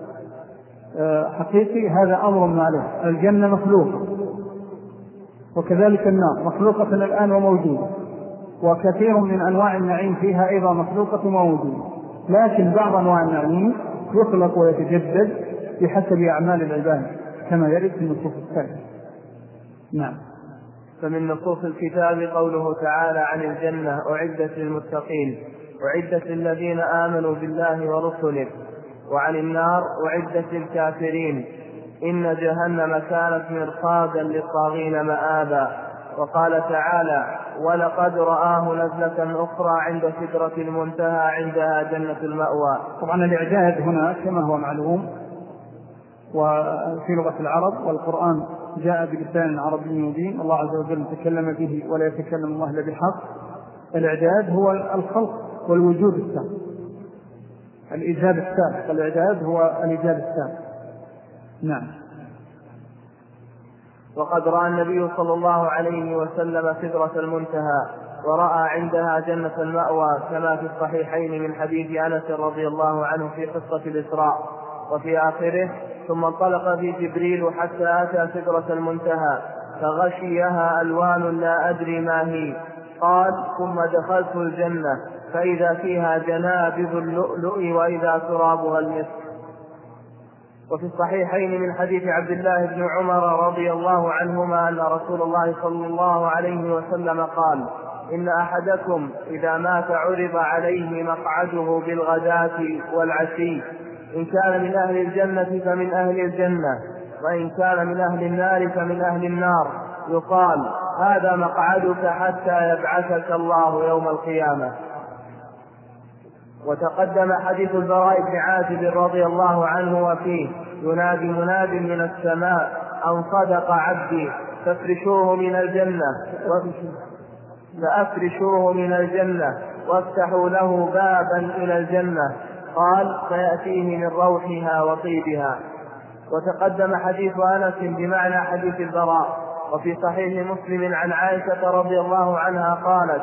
Speaker 1: حقيقي، هذا أمر معلوم. الجنة مخلوقة، وكذلك النار مخلوقة الآن وموجودة، وكثير من أنواع النعيم فيها أيضا مخلوقة وموجودة، لكن بعض أنواع النعيم يخلق ويتجدد بحسب أعمال العباد كما يرد في النصوص الثالثة. نعم.
Speaker 4: فمن نصوص الكتاب قوله تعالى عن الجنة: أعدت للمتقين، أعدت للذين آمنوا بالله ورسله. وعن النار: أعدت للكافرين، إن جهنم كانت مرصادا للطاغين مآبا. وقال تعالى: ولقد رآه نزلة أخرى عند سدرة المنتهى عندها جنة المأوى.
Speaker 1: طبعا الإعداد هنا كما هو معلوم وفي لغة العرب، والقرآن جاء بلسان عربي مبين، الله عز وجل تكلم به ولا يتكلم الله إلا بالحق. الإعداد هو الخلق والوجود التام، الإيجاد التام، الإعداد هو الإيجاد التام. نعم.
Speaker 4: وقد رأى النبي صلى الله عليه وسلم سدرة المنتهى ورأى عندها جنة المأوى، كما في الصحيحين من حديث أنس رضي الله عنه في قصة الإسراء. وفي آخره: ثم انطلق بي جبريل حتى أتى سدرة المنتهى فغشيها ألوان لا أدري ما هي. قال: ثم دخلت الجنة فإذا فيها جنابذ اللؤلؤ وإذا ترابها المسك. وفي الصحيحين من حديث عبد الله بن عمر رضي الله عنهما أن رسول الله صلى الله عليه وسلم قال: إن أحدكم إذا مات عرض عليه مقعده بالغداة والعشي، إن كان من أهل الجنة فمن أهل الجنة، وإن كان من أهل النار فمن أهل النار، يقال: هذا مقعدك حتى يبعثك الله يوم القيامة. وتقدم حديث البراء بن عازب رضي الله عنه وفيه: ينادي مناد من السماء أن صدق عبدي فافرشوه من الجنة فأفرشوه من الجنة وافتحوا له بابا إلى الجنة. قال: فيأتيه من روحها وطيبها. وتقدم حديث أنس بمعنى حديث البراء. وفي صحيح مسلم عن عائشة رضي الله عنها قالت: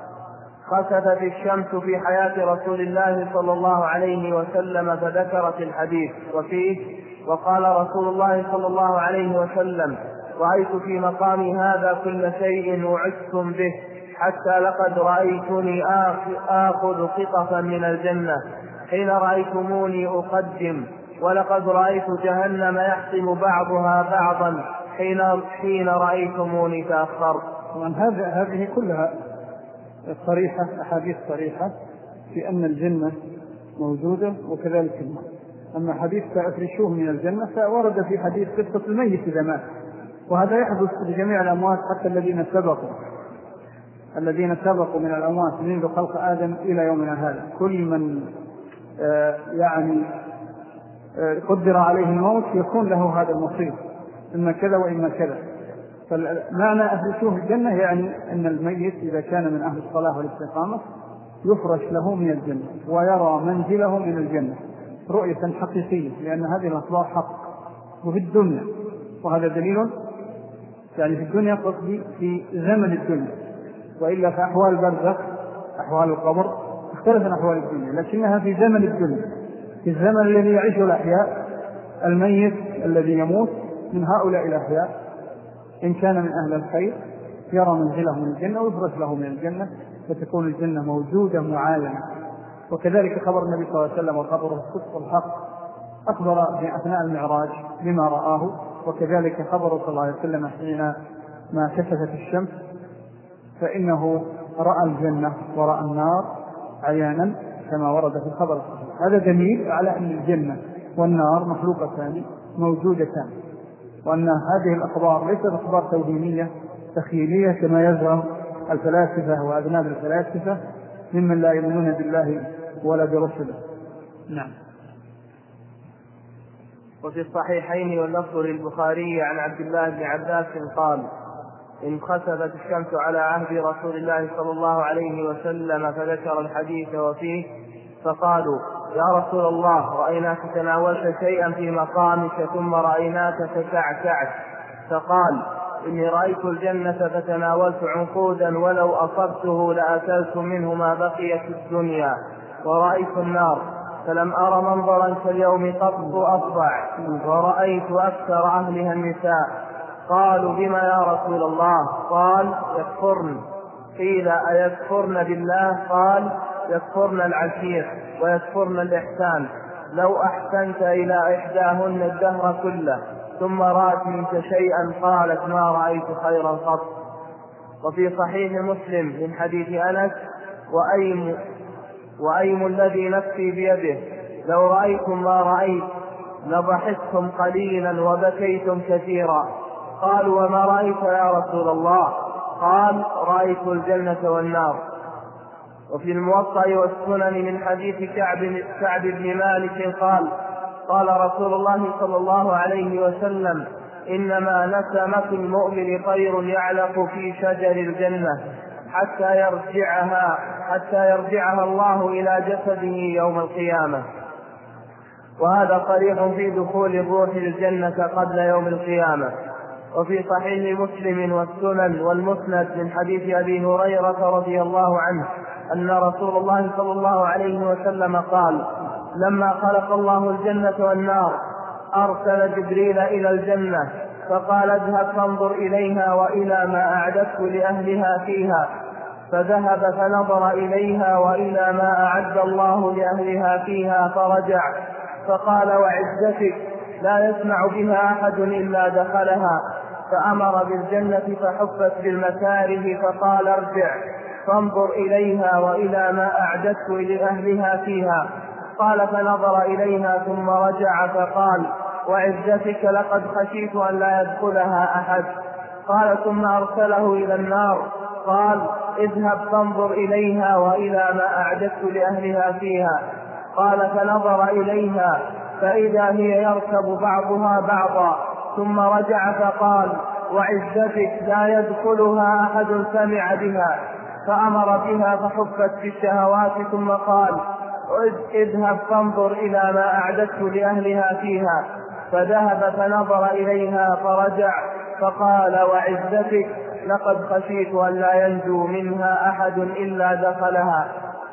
Speaker 4: خسفت الشمس في حياة رسول الله صلى الله عليه وسلم فذكرت الحديث. وفيه: وقال رسول الله صلى الله عليه وسلم: رأيت في مقامي هذا كل شيء وعدتم به، حتى لقد رأيتني آخذ قطفا من الجنة حين رأيتموني أقدم، ولقد رأيت جهنم يحطم بعضها بعضا حين حين رأيتموني تأخرت.
Speaker 1: طبعا هذه كلها صريحة، أحاديث صريحة في أن الجنة موجودة وكذلك النار. أما حديث فأفرشوه من الجنة فورد في حديث قصة الميت إذا مات، وهذا يحدث لجميع الأموات حتى الذين سبقوا الذين سبقوا من الأموات منذ خلق آدم إلى يومنا هذا. كل من آه يعني آه قدر عليه الموت يكون له هذا المصير، إما كذا وإما كذا. فمعنى أفرشوه الجنة يعني أن الميت إذا كان من أهل الصلاة والاستقامة يفرش له من الجنة ويرى منزله من الجنة رؤية حقيقية، لأن هذه الأخبار حق. وفي الدنيا، وهذا دليل يعني في الدنيا قصدي في زمن الدنيا، وإلا في أحوال البرزخ أحوال القبر اختلف عن أحوال الدنيا، لكنها في زمن الدنيا، في الزمن الذي يعيشه الأحياء. الميت الذي يموت من هؤلاء الأحياء إن كان من أهل الخير يرى منزله من الجنة ويفرش له من الجنة، فتكون الجنة موجودة معاينة. وكذلك خبر النبي صلى الله عليه وسلم وخبر الصدق والحق، أخبر في أثناء المعراج بما رآه، وكذلك خبر صلى الله عليه وسلم حين ما كشفت الشمس فإنه رأى الجنة ورأى النار عيانا كما ورد في الخبر الصحيح. هذا دليل على أن الجنة والنار مخلوقتان موجودتان، وأن هذه الأخبار ليست أخبار توهيمية تخيلية كما يزعم الفلاسفة وأذناب الفلاسفة ممن لا يؤمنون بالله ولا برسله. نعم.
Speaker 4: وفي الصحيحين واللفظ للبخاري عن عبد الله بن عباس قال: إن خسفت الشمس على عهد رسول الله صلى الله عليه وسلم، فذكر الحديث وفيه، فقالوا: يا رسول الله، رأيناك تناولت شيئا في مقامك ثم رأيناك تكعكعت. فقال: إني رأيت الجنة فتناولت عنقودا ولو أصبته لأكلت منه ما بقي في الدنيا، ورأيت النار فلم أر منظرا كاليوم قط أفظع، ورأيت أكثر أهلها النساء. قالوا: بما يا رسول الله؟ قال: يكفرن. قيل: أيكفرن بالله؟ قال: يكفرن العشير ويكفرن الإحسان. لو أحسنت إلى إحداهن الدهر كله ثم رأت منك شيئا قالت: ما رأيت خيرا قط. وفي صحيح مسلم من حديث أنس: وأيم, وأيم الذي نفسي بيده لو رأيتم ما رأيت لضحكتم قليلا وبكيتم كثيرا. قالوا: وما رأيت يا رسول الله؟ قال: رأيت الجنة والنار. وفي الموطأ والسنن من حديث كعب, كعب بن مالك قال: قال رسول الله صلى الله عليه وسلم: إنما نسمة المؤمن طير يعلق في شجر الجنة حتى يرجعها, حتى يرجعها الله إلى جسده يوم القيامة. وهذا صريح في دخول الروح الجنة قبل يوم القيامة. وفي صحيح مسلم والسنن والمسند من حديث أبي هريرة رضي الله عنه أن رسول الله صلى الله عليه وسلم قال: لما خلق الله الجنة والنار أرسل جبريل إلى الجنة فقال: اذهب فانظر إليها وإلى ما أعددت لأهلها فيها. فذهب فنظر إليها وإلى ما أعد الله لأهلها فيها فرجع فقال: وعزتك لا يسمع بها أحد إلا دخلها. فأمر بالجنة فحفت بالمكاره فقال: ارجع فانظر إليها وإلى ما أعددت لأهلها فيها. قال: فنظر إليها ثم رجع فقال: وعزتك لقد خشيت أن لا يدخلها أحد. قال: ثم أرسله إلى النار قال: اذهب فانظر إليها وإلى ما أعددت لأهلها فيها. قال: فنظر إليها فإذا هي يركب بعضها بعضا. ثم رجع فقال: وعزتك لا يدخلها أحد سمع بها. فأمر بها فحفت بالشهوات ثم قال: اذهب فانظر إلى ما أعددت لأهلها فيها. فذهب فنظر إليها فرجع فقال: وعزتك لقد خشيت أن لا ينجو منها أحد إلا دخلها.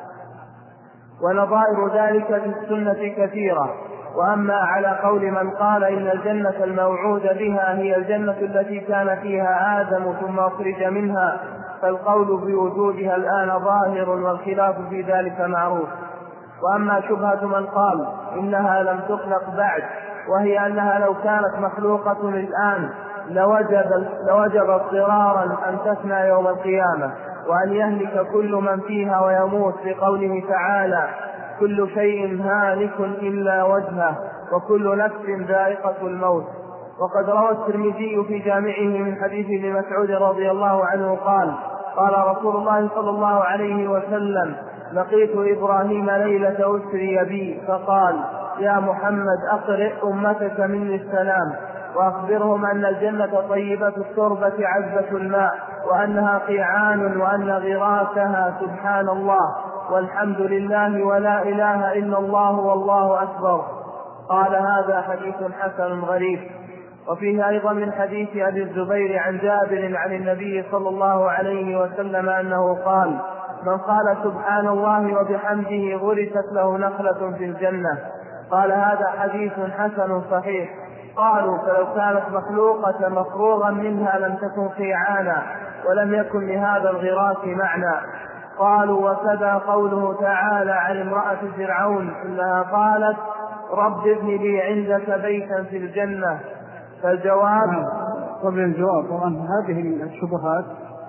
Speaker 4: ونظائر ذلك في السنة كثيرة. وأما على قول من قال إن الجنة الموعود بها هي الجنة التي كان فيها آدم ثم أخرج منها فالقول بوجودها الآن ظاهر والخلاف في ذلك معروف. وأما شبهة من قال إنها لم تخلق بعد، وهي أنها لو كانت مخلوقة الآن لوجب, لوجب اضطرارا أن تفنى يوم القيامة وأن يهلك كل من فيها ويموت، بقوله تعالى: كل شيء هالك إلا وجهه وكل نفس ذائقة الموت. وقد روى الترمذي في جامعه من حديث ابن مسعود رضي الله عنه قال: قال رسول الله صلى الله عليه وسلم: لقيت إبراهيم ليلة أسري بي فقال: يا محمد أقرئ أمتك مني السلام وأخبرهم أن الجنة طيبة التربة عذبة الماء وأنها قيعان وأن غراسها سبحان الله والحمد لله ولا إله إلا الله والله أكبر. قال: هذا حديث حسن غريب. وفيه أيضا من حديث أبي الزبير عن جابر عن النبي صلى الله عليه وسلم أنه قال: من قال سبحان الله وبحمده غرست له نخلة في الجنة. قال: هذا حديث حسن صحيح. قالوا: فلو كانت مخلوقة مفروغا منها لم تكن قيعانا ولم يكن لهذا الغراس معنى. قالوا: وكذا قوله تعالى عن امرأة فرعون إنها قالت: رب ابن لي عندك بيتا في الجنة. فالجواب
Speaker 1: قبل الجواب طبعا هذه الشبهات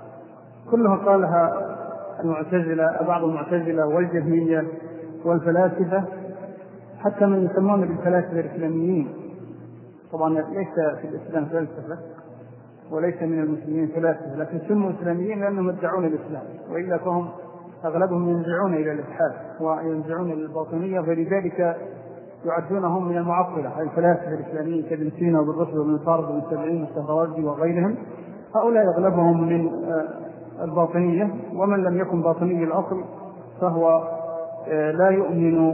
Speaker 1: كلها قالها المعتزلة، بعض المعتزلة والجهمية والفلاسفة، حتى من يسمون بالفلاسفة الإسلاميين. طبعا ليس في الإسلام فلسفة وليس من المسلمين فلاسفة، لكن سموا إسلاميين لأنهم يدعون الإسلام، وإلا فهم أغلبهم ينزعون إلى الإلحاد وينزعون الباطنية، فلذلك يعدونهم من المعطلة الفلاسفة الإسلاميين كابن سينا وابن رشد وابن طارد وابن سبعين والسهروردي وغيرهم. هؤلاء أغلبهم من الباطنية، ومن لم يكن باطني الأصل فهو لا يؤمن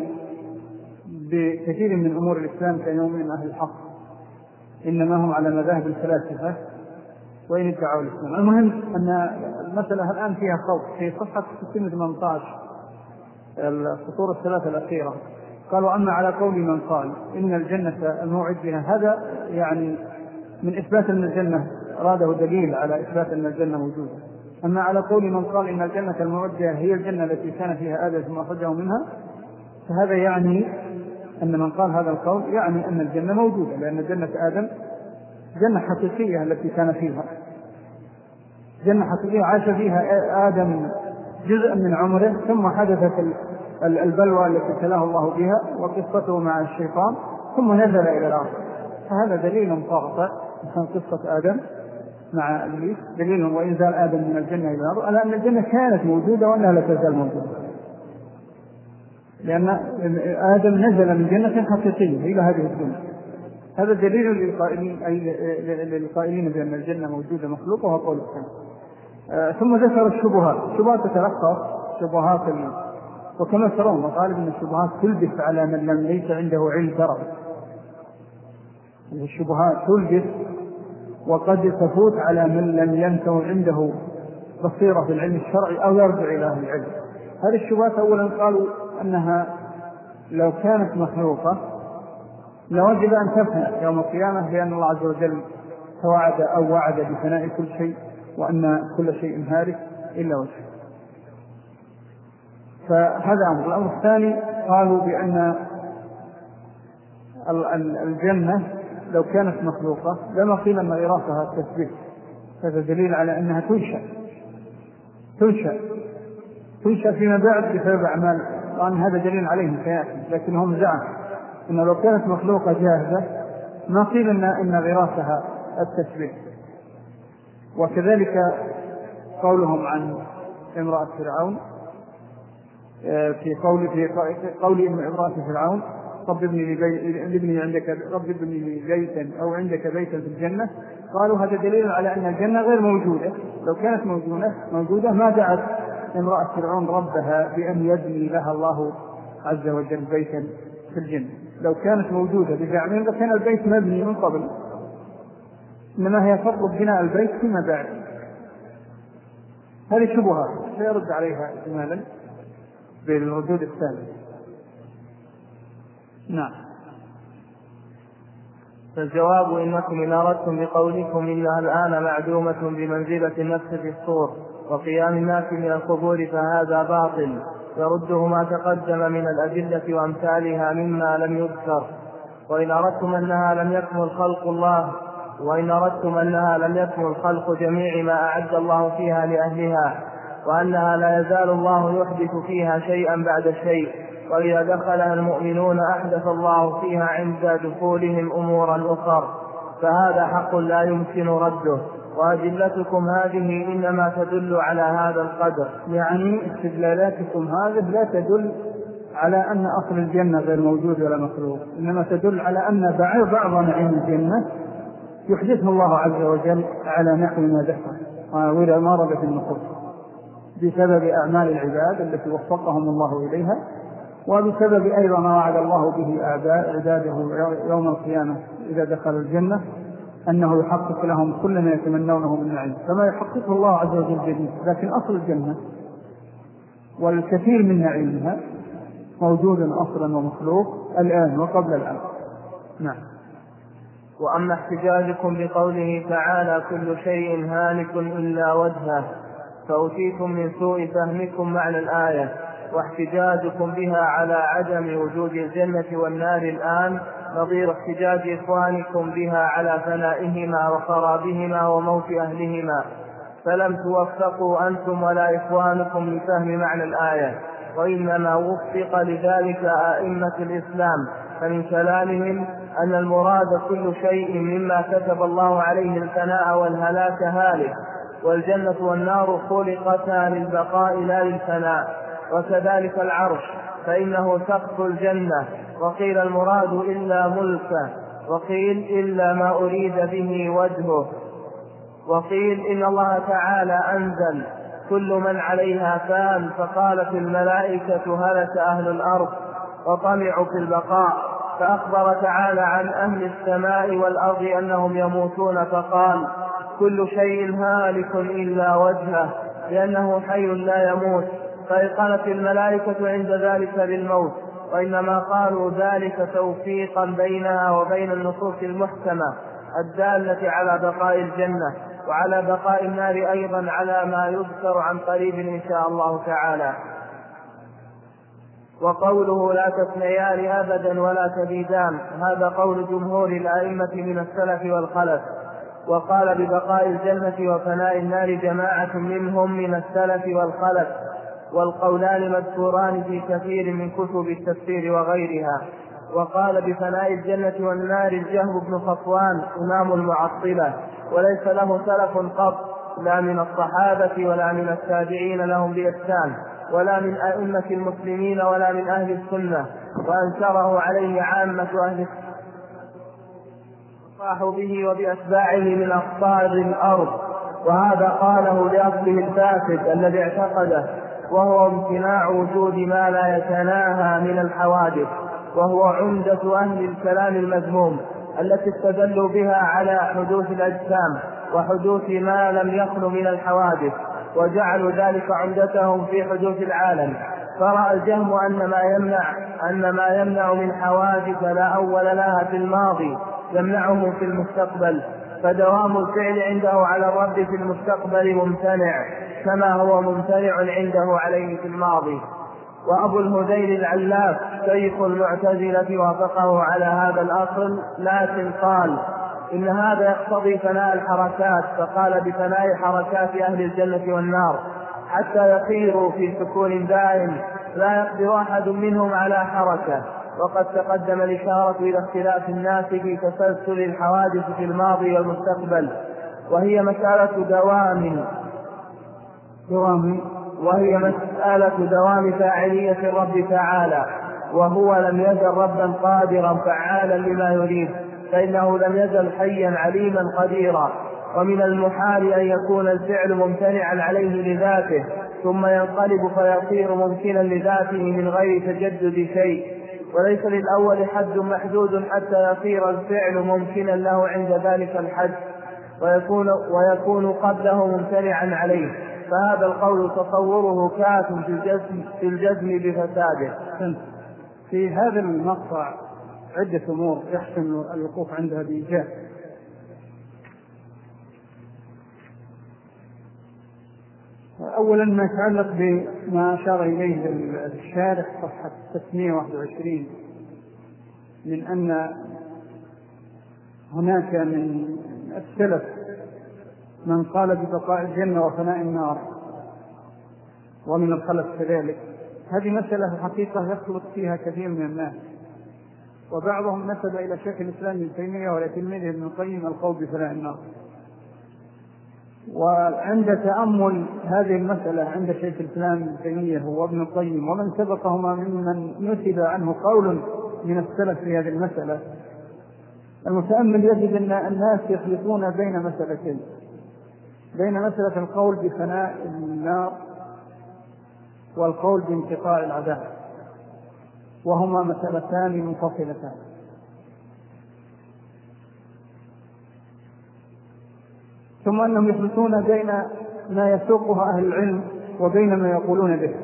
Speaker 1: بكثير من أمور الإسلام كيوم أهل الحق، إنما هم على مذاهب الفلاسفة وإن ادعوا الإسلام. المهم أن المسألة الآن فيها خوف. في صفحة ستمائة وثمانية عشر السطور الثلاثة الأخيرة قالوا: أما على قول من قال إن الجنة الموعد بها، هذا يعني من إثبات أن الجنة أراده دليل على إثبات أن الجنة موجودة. أما على قول من قال إن الجنة الموعد بها هي الجنة التي كان فيها آدم ثم أخرجه منها، فهذا يعني أن من قال هذا القول يعني أن الجنة موجودة، لأن جنة آدم جنة حقيقية التي كان فيها. جنة حقيقية عاش فيها آدم جزء من عمره، ثم حدثت البلوى التي ابتلاه الله بها وقصته مع الشيطان ثم نزل إلى الأرض. فهذا دليل قاطع من قصة آدم مع إبليس، دليل وإنزال آدم من الجنة إلى الأرض على أن الجنة كانت موجودة وأنها لا تزال موجودة، لأن آدم نزل من جنة حقيقية إلى هذه الدنيا. هذا دليل للقائلين بأن الجنة موجودة مخلوقة وقول السنة. آه ثم ذكر الشبهات. الشبهات تتلخص شبهات ال... وكما ترون مطالب من الشبهات تلبس على من لم ليس عنده علم شرعي. الشبهات تلبس وقد تفوت على من لم ينته عنده بصيرة في العلم الشرعي أو يرجع إلى أهل العلم. هذه الشبهات أولا قالوا أنها لو كانت مخلوقة لوجب أن تفنى يوم القيامة، لأن الله عز وجل توعد أو وعد بفناء كل شيء وأن كل شيء هالك إلا وجهه. فهذا أمر. الأمر الثاني قالوا بأن الجنة لو كانت مخلوقة لما قيل أن غراسها التسبيح. هذا دليل على أنها تنشأ تنشأ تنشأ فيما بعد بسبب أعمال، وأن هذا دليل عليهم سيأتي. لكنهم زعموا أن لو كانت مخلوقة جاهزة ما قيل أن إن غراسها التسبيح. وكذلك قولهم عن امرأة فرعون في قول في قول امرأة فرعون رب ابني لي عندك رب ابني لي بيتا أو عندك بيتا في الجنة، قالوا هذا دليل على أن الجنة غير موجودة. لو كانت موجودة موجودة ما دعت امرأة فرعون ربها بأن يبني لها الله عز وجل بيتا في الجنة. لو كانت موجودة بزعمهم لكان البيت مبني من قبل، إنما هي تطلب بناء البيت فيما بعد. هذه شبهات سيرد عليها إجمالا بالردود الثالث. نعم.
Speaker 4: فالجواب إنكم إن أردتم بقولكم إنها الآن معدومة بمنزلة النفس في الصور وقيام الناس من القبور فهذا باطل يرده ما تقدم من الأدلة وأمثالها مما لم يذكر. وإن أردتم أنها لم يكمل خلق الله وإن أردتم أنها لم يكمل خلق جميع ما أعد الله فيها لأهلها، وأنها لا يزال الله يحدث فيها شيئا بعد شيء، وإذا دخلها المؤمنون أحدث الله فيها عند دخولهم أمورا أخرى، فهذا حق لا يمكن رده. وأدلتكم هذه إنما تدل على هذا القدر.
Speaker 1: يعني استدلالاتكم هذه لا تدل على أن أصل الجنة غير موجود ولا مخلوق، إنما تدل على أن بعض نعيم الجنة يحدثه الله عز وجل على نحو ما ذكر وإذا ما رد في النصوص بسبب أعمال العباد التي وفقهم الله إليها، وبسبب أيضا ما وعد الله به عباده يوم القيامة إذا دخل الجنة أنه يحقق لهم كل ما يتمنونه من نعيم كما يحققه الله عز وجل جديد. لكن أصل الجنة والكثير من نعيمها موجود أصلا ومخلوق الآن وقبل الآن. نعم.
Speaker 4: وأما احتجاجكم بقوله تعالى كل شيء هالك إلا وجهه فأتيتم من سوء فهمكم معنى الآية، واحتجاجكم بها على عدم وجود الجنة والنار الآن نظير احتجاج إخوانكم بها على فنائهما وخرابهما وموت أهلهما، فلم توفقوا أنتم ولا إخوانكم لفهم معنى الآية، وإنما وفق لذلك أئمة الإسلام، فمن كلامهم أن المراد كل شيء مما كتب الله عليه الفناء والهلاك هالك، والجنة والنار خلقتا للبقاء لا للفناء، وكذلك العرش فإنه سقف الجنة، وقيل المراد إلا ملكه، وقيل إلا ما أريد به وجهه، وقيل إن الله تعالى أنزل كل من عليها فان فقالت الملائكة هلك أهل الأرض وطمعوا في البقاء، فأخبر تعالى عن أهل السماء والأرض أنهم يموتون فقال كل شيء هالك إلا وجهه لأنه حي لا يموت، فأيقنت الملائكة عند ذلك بالموت، وإنما قالوا ذلك توفيقا بينها وبين النصوص المحكمة الدالة على بقاء الجنة وعلى بقاء النار أيضا على ما يذكر عن قريب إن شاء الله تعالى. وقوله لا تثنيان أبدا ولا تبيدان هذا قول جمهور الأئمة من السلف والخلف، وقال ببقاء الجنة وفناء النار جماعة منهم من السلف والخلف، والقولان مذكوران في كثير من كتب التفسير وغيرها. وقال بفناء الجنة والنار الجهم بن صفوان إمام المعطلة، وليس له سلف قط، لا من الصحابة ولا من التابعين لهم بإحسان، ولا من أئمة المسلمين ولا من أهل السنة، وأنكره عليه عامة أهل صاحوا به وبأتباعه من أقطار الأرض. وهذا قاله لأصله الفاسد الذي اعتقده، وهو امتناع وجود ما لا يتناهى من الحوادث، وهو عمدة أهل الكلام المذموم التي استدلوا بها على حدوث الأجسام وحدوث ما لم يخل من الحوادث، وجعلوا ذلك عمدتهم في حدوث العالم. فرأى الجهم أن ما يمنع أن ما يمنع من حوادث لا أول لها في الماضي يمنعه في المستقبل، فدوام الفعل عنده على الرب في المستقبل ممتنع كما هو ممتنع عنده عليه في الماضي. وأبو الهذيل العلاف شيخ المعتزلة وافقه على هذا الأصل، لكن قال إن هذا يقتضي فناء الحركات، فقال بفناء حركات أهل الجنة والنار حتى يصيروا في سكون دائم لا يقدر أحد منهم على حركة. وقد تقدم الإشارة إلى اختلاف الناس في تسلسل الحوادث في الماضي والمستقبل، وهي مسألة دوام
Speaker 1: دوام
Speaker 4: وهي مسألة دوام فاعلية الرب تعالى، وهو لم يزل ربا قادرا فعالا لما يريد، فإنه لم يزل حيا عليما قديرا. ومن المحال أن يكون الفعل ممتنعا عليه لذاته ثم ينقلب فيصير ممكنا لذاته من غير تجدد شيء، وليس للأول حد محدود حتى يصير الفعل ممكنا له عند ذلك الحد ويكون, ويكون قبله ممتنعا عليه. فهذا القول تصوره كاف في الجزم, في الجزم بفساده.
Speaker 1: في هذا المقطع عدة أمور يحسن الوقوف عندها بإيجاز. أولا ما يتعلق بما أشار إليه الشارح صفحة ستمائة وواحد وعشرين من أن هناك من السلف من قال ببقاء الجنة وفناء النار ومن الخلف كذلك. هذه مسألة في الحقيقة يخلط فيها كثير من الناس، وبعضهم نسب إلى شيخ الإسلام ابن تيمية ولتلميذه ابن القيم القول بفناء النار. وعند تأمل هذه المسألة عند شيخ الإسلام ابن تيمية وابن القيم ومن سبقهما ممن نسب عنه قول من السلف في هذه المسألة، المتأمل يجد أن الناس يخلطون بين مسألتين، بين مسألة القول بفناء النار والقول بانقطاع العذاب، وهما مسألتان منفصلتان. ثم أنهم يخلطون بين ما يسوقها أهل العلم وبين ما يقولون به.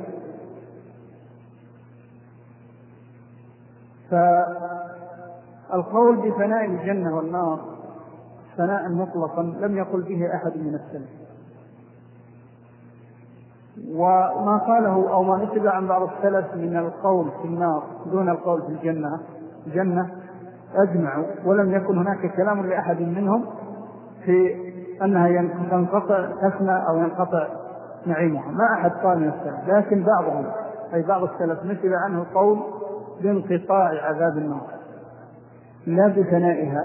Speaker 1: فالقول بفناء الجنة والنار فناء مطلقا لم يقل به أحد من السلف، وما قاله أو ما نسب عن بعض السلف من القول في النار دون القول في الجنة جنة أجمعوا، ولم يكن هناك كلام لأحد منهم في أنها تنقطع تفنى أو ينقطع نعيمها، ما أحد قال من السلف، لكن بعضهم أي بعض السلف نسب عنه قول بانقطاع عذاب النار لا بفنائها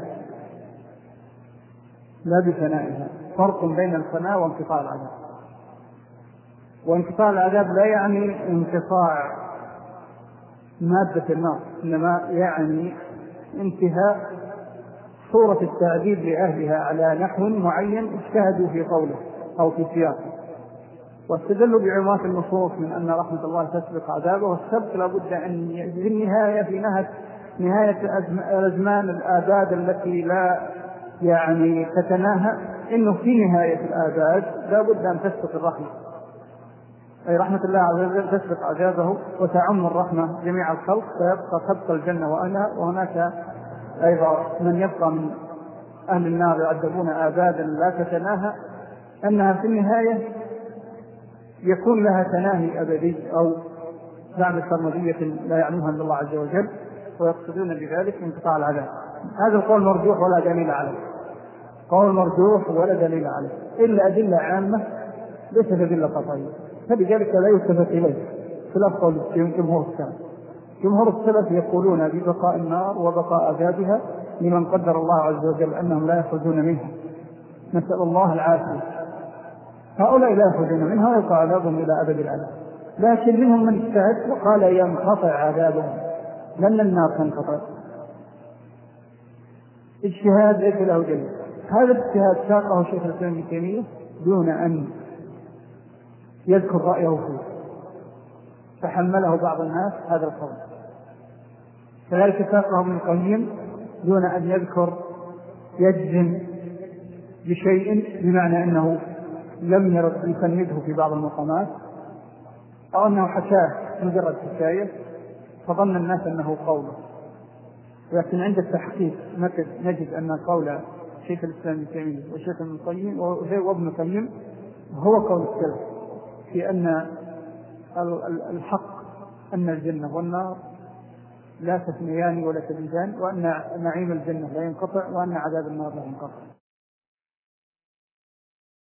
Speaker 1: لا بفنائها. فرق بين الفناء وانقطاع العذاب. وانقطاع العذاب لا يعني انقطاع مادة النار، إنما يعني انتهاء صورة التعذيب لأهلها على نحو معين اجتهدوا في قوله أو في سياقه، واستدلوا بعمومات النصوص من أن رحمة الله تسبق عذابه، والسبق لابد أن في النهاية في نهاية نهاية الأزمان الآباد التي لا يعني تتناهى، إنه في نهاية الآباد لابد أن تسبق الرحمة، أي رحمة الله عز وجل تسبق عذابه وتعم الرحمة جميع الخلق، فيبقى تبقى الجنة وأنا، وهناك أيضا من يبقى من أهل النار يعذبون آبادا لا تتناهى، أنها في النهاية يكون لها تناهي أبدي أو بعد سرمدية لا يعلمها إلا الله عز وجل، ويقصدون بذلك انقطاع العذاب. هذا القول مرجوح ولا دليل عليه. قول مرجوح ولا دليل عليه إلا أدلة عامة ليست أدلة قطعية، فلذلك لا يلتفت إليه خلاف قول جمهور السلف. جمهور السلف يقولون ببقاء النار وبقاء عذابها لمن قدر الله عز وجل أنهم لا يخرجون منها، نسأل الله العافية. هؤلاء لا يخرجون منها ويقع عذابهم إلى أبد العذاب، لكن منهم من اجتهد وقال ينقطع عذابهم لأن النار تنقطع. اجتهاد ليس له دليل. هذا الاجتهاد ساقه شيخ الإسلام ابن تيمية دون أن يذكر رأيه فيه، فحمله بعض الناس هذا القول. كذلك ساقه ابن القيم دون أن يذكر يجزم بشيء، بمعنى أنه لم يرد يسنده في بعض المقامات أو أنه حكاه مجرد حكاية فظن الناس أنه قوله، لكن عند التحقيق نجد أن قول شيخ الإسلام ابن تيمية وشيخ ابن القيم وابن القيم هو قول السلف في أن الحق أن الجنة والنار لا تثنيان ولا تزيدان، وأن نعيم الجنة لا ينقطع وأن عذاب النار لا ينقطع.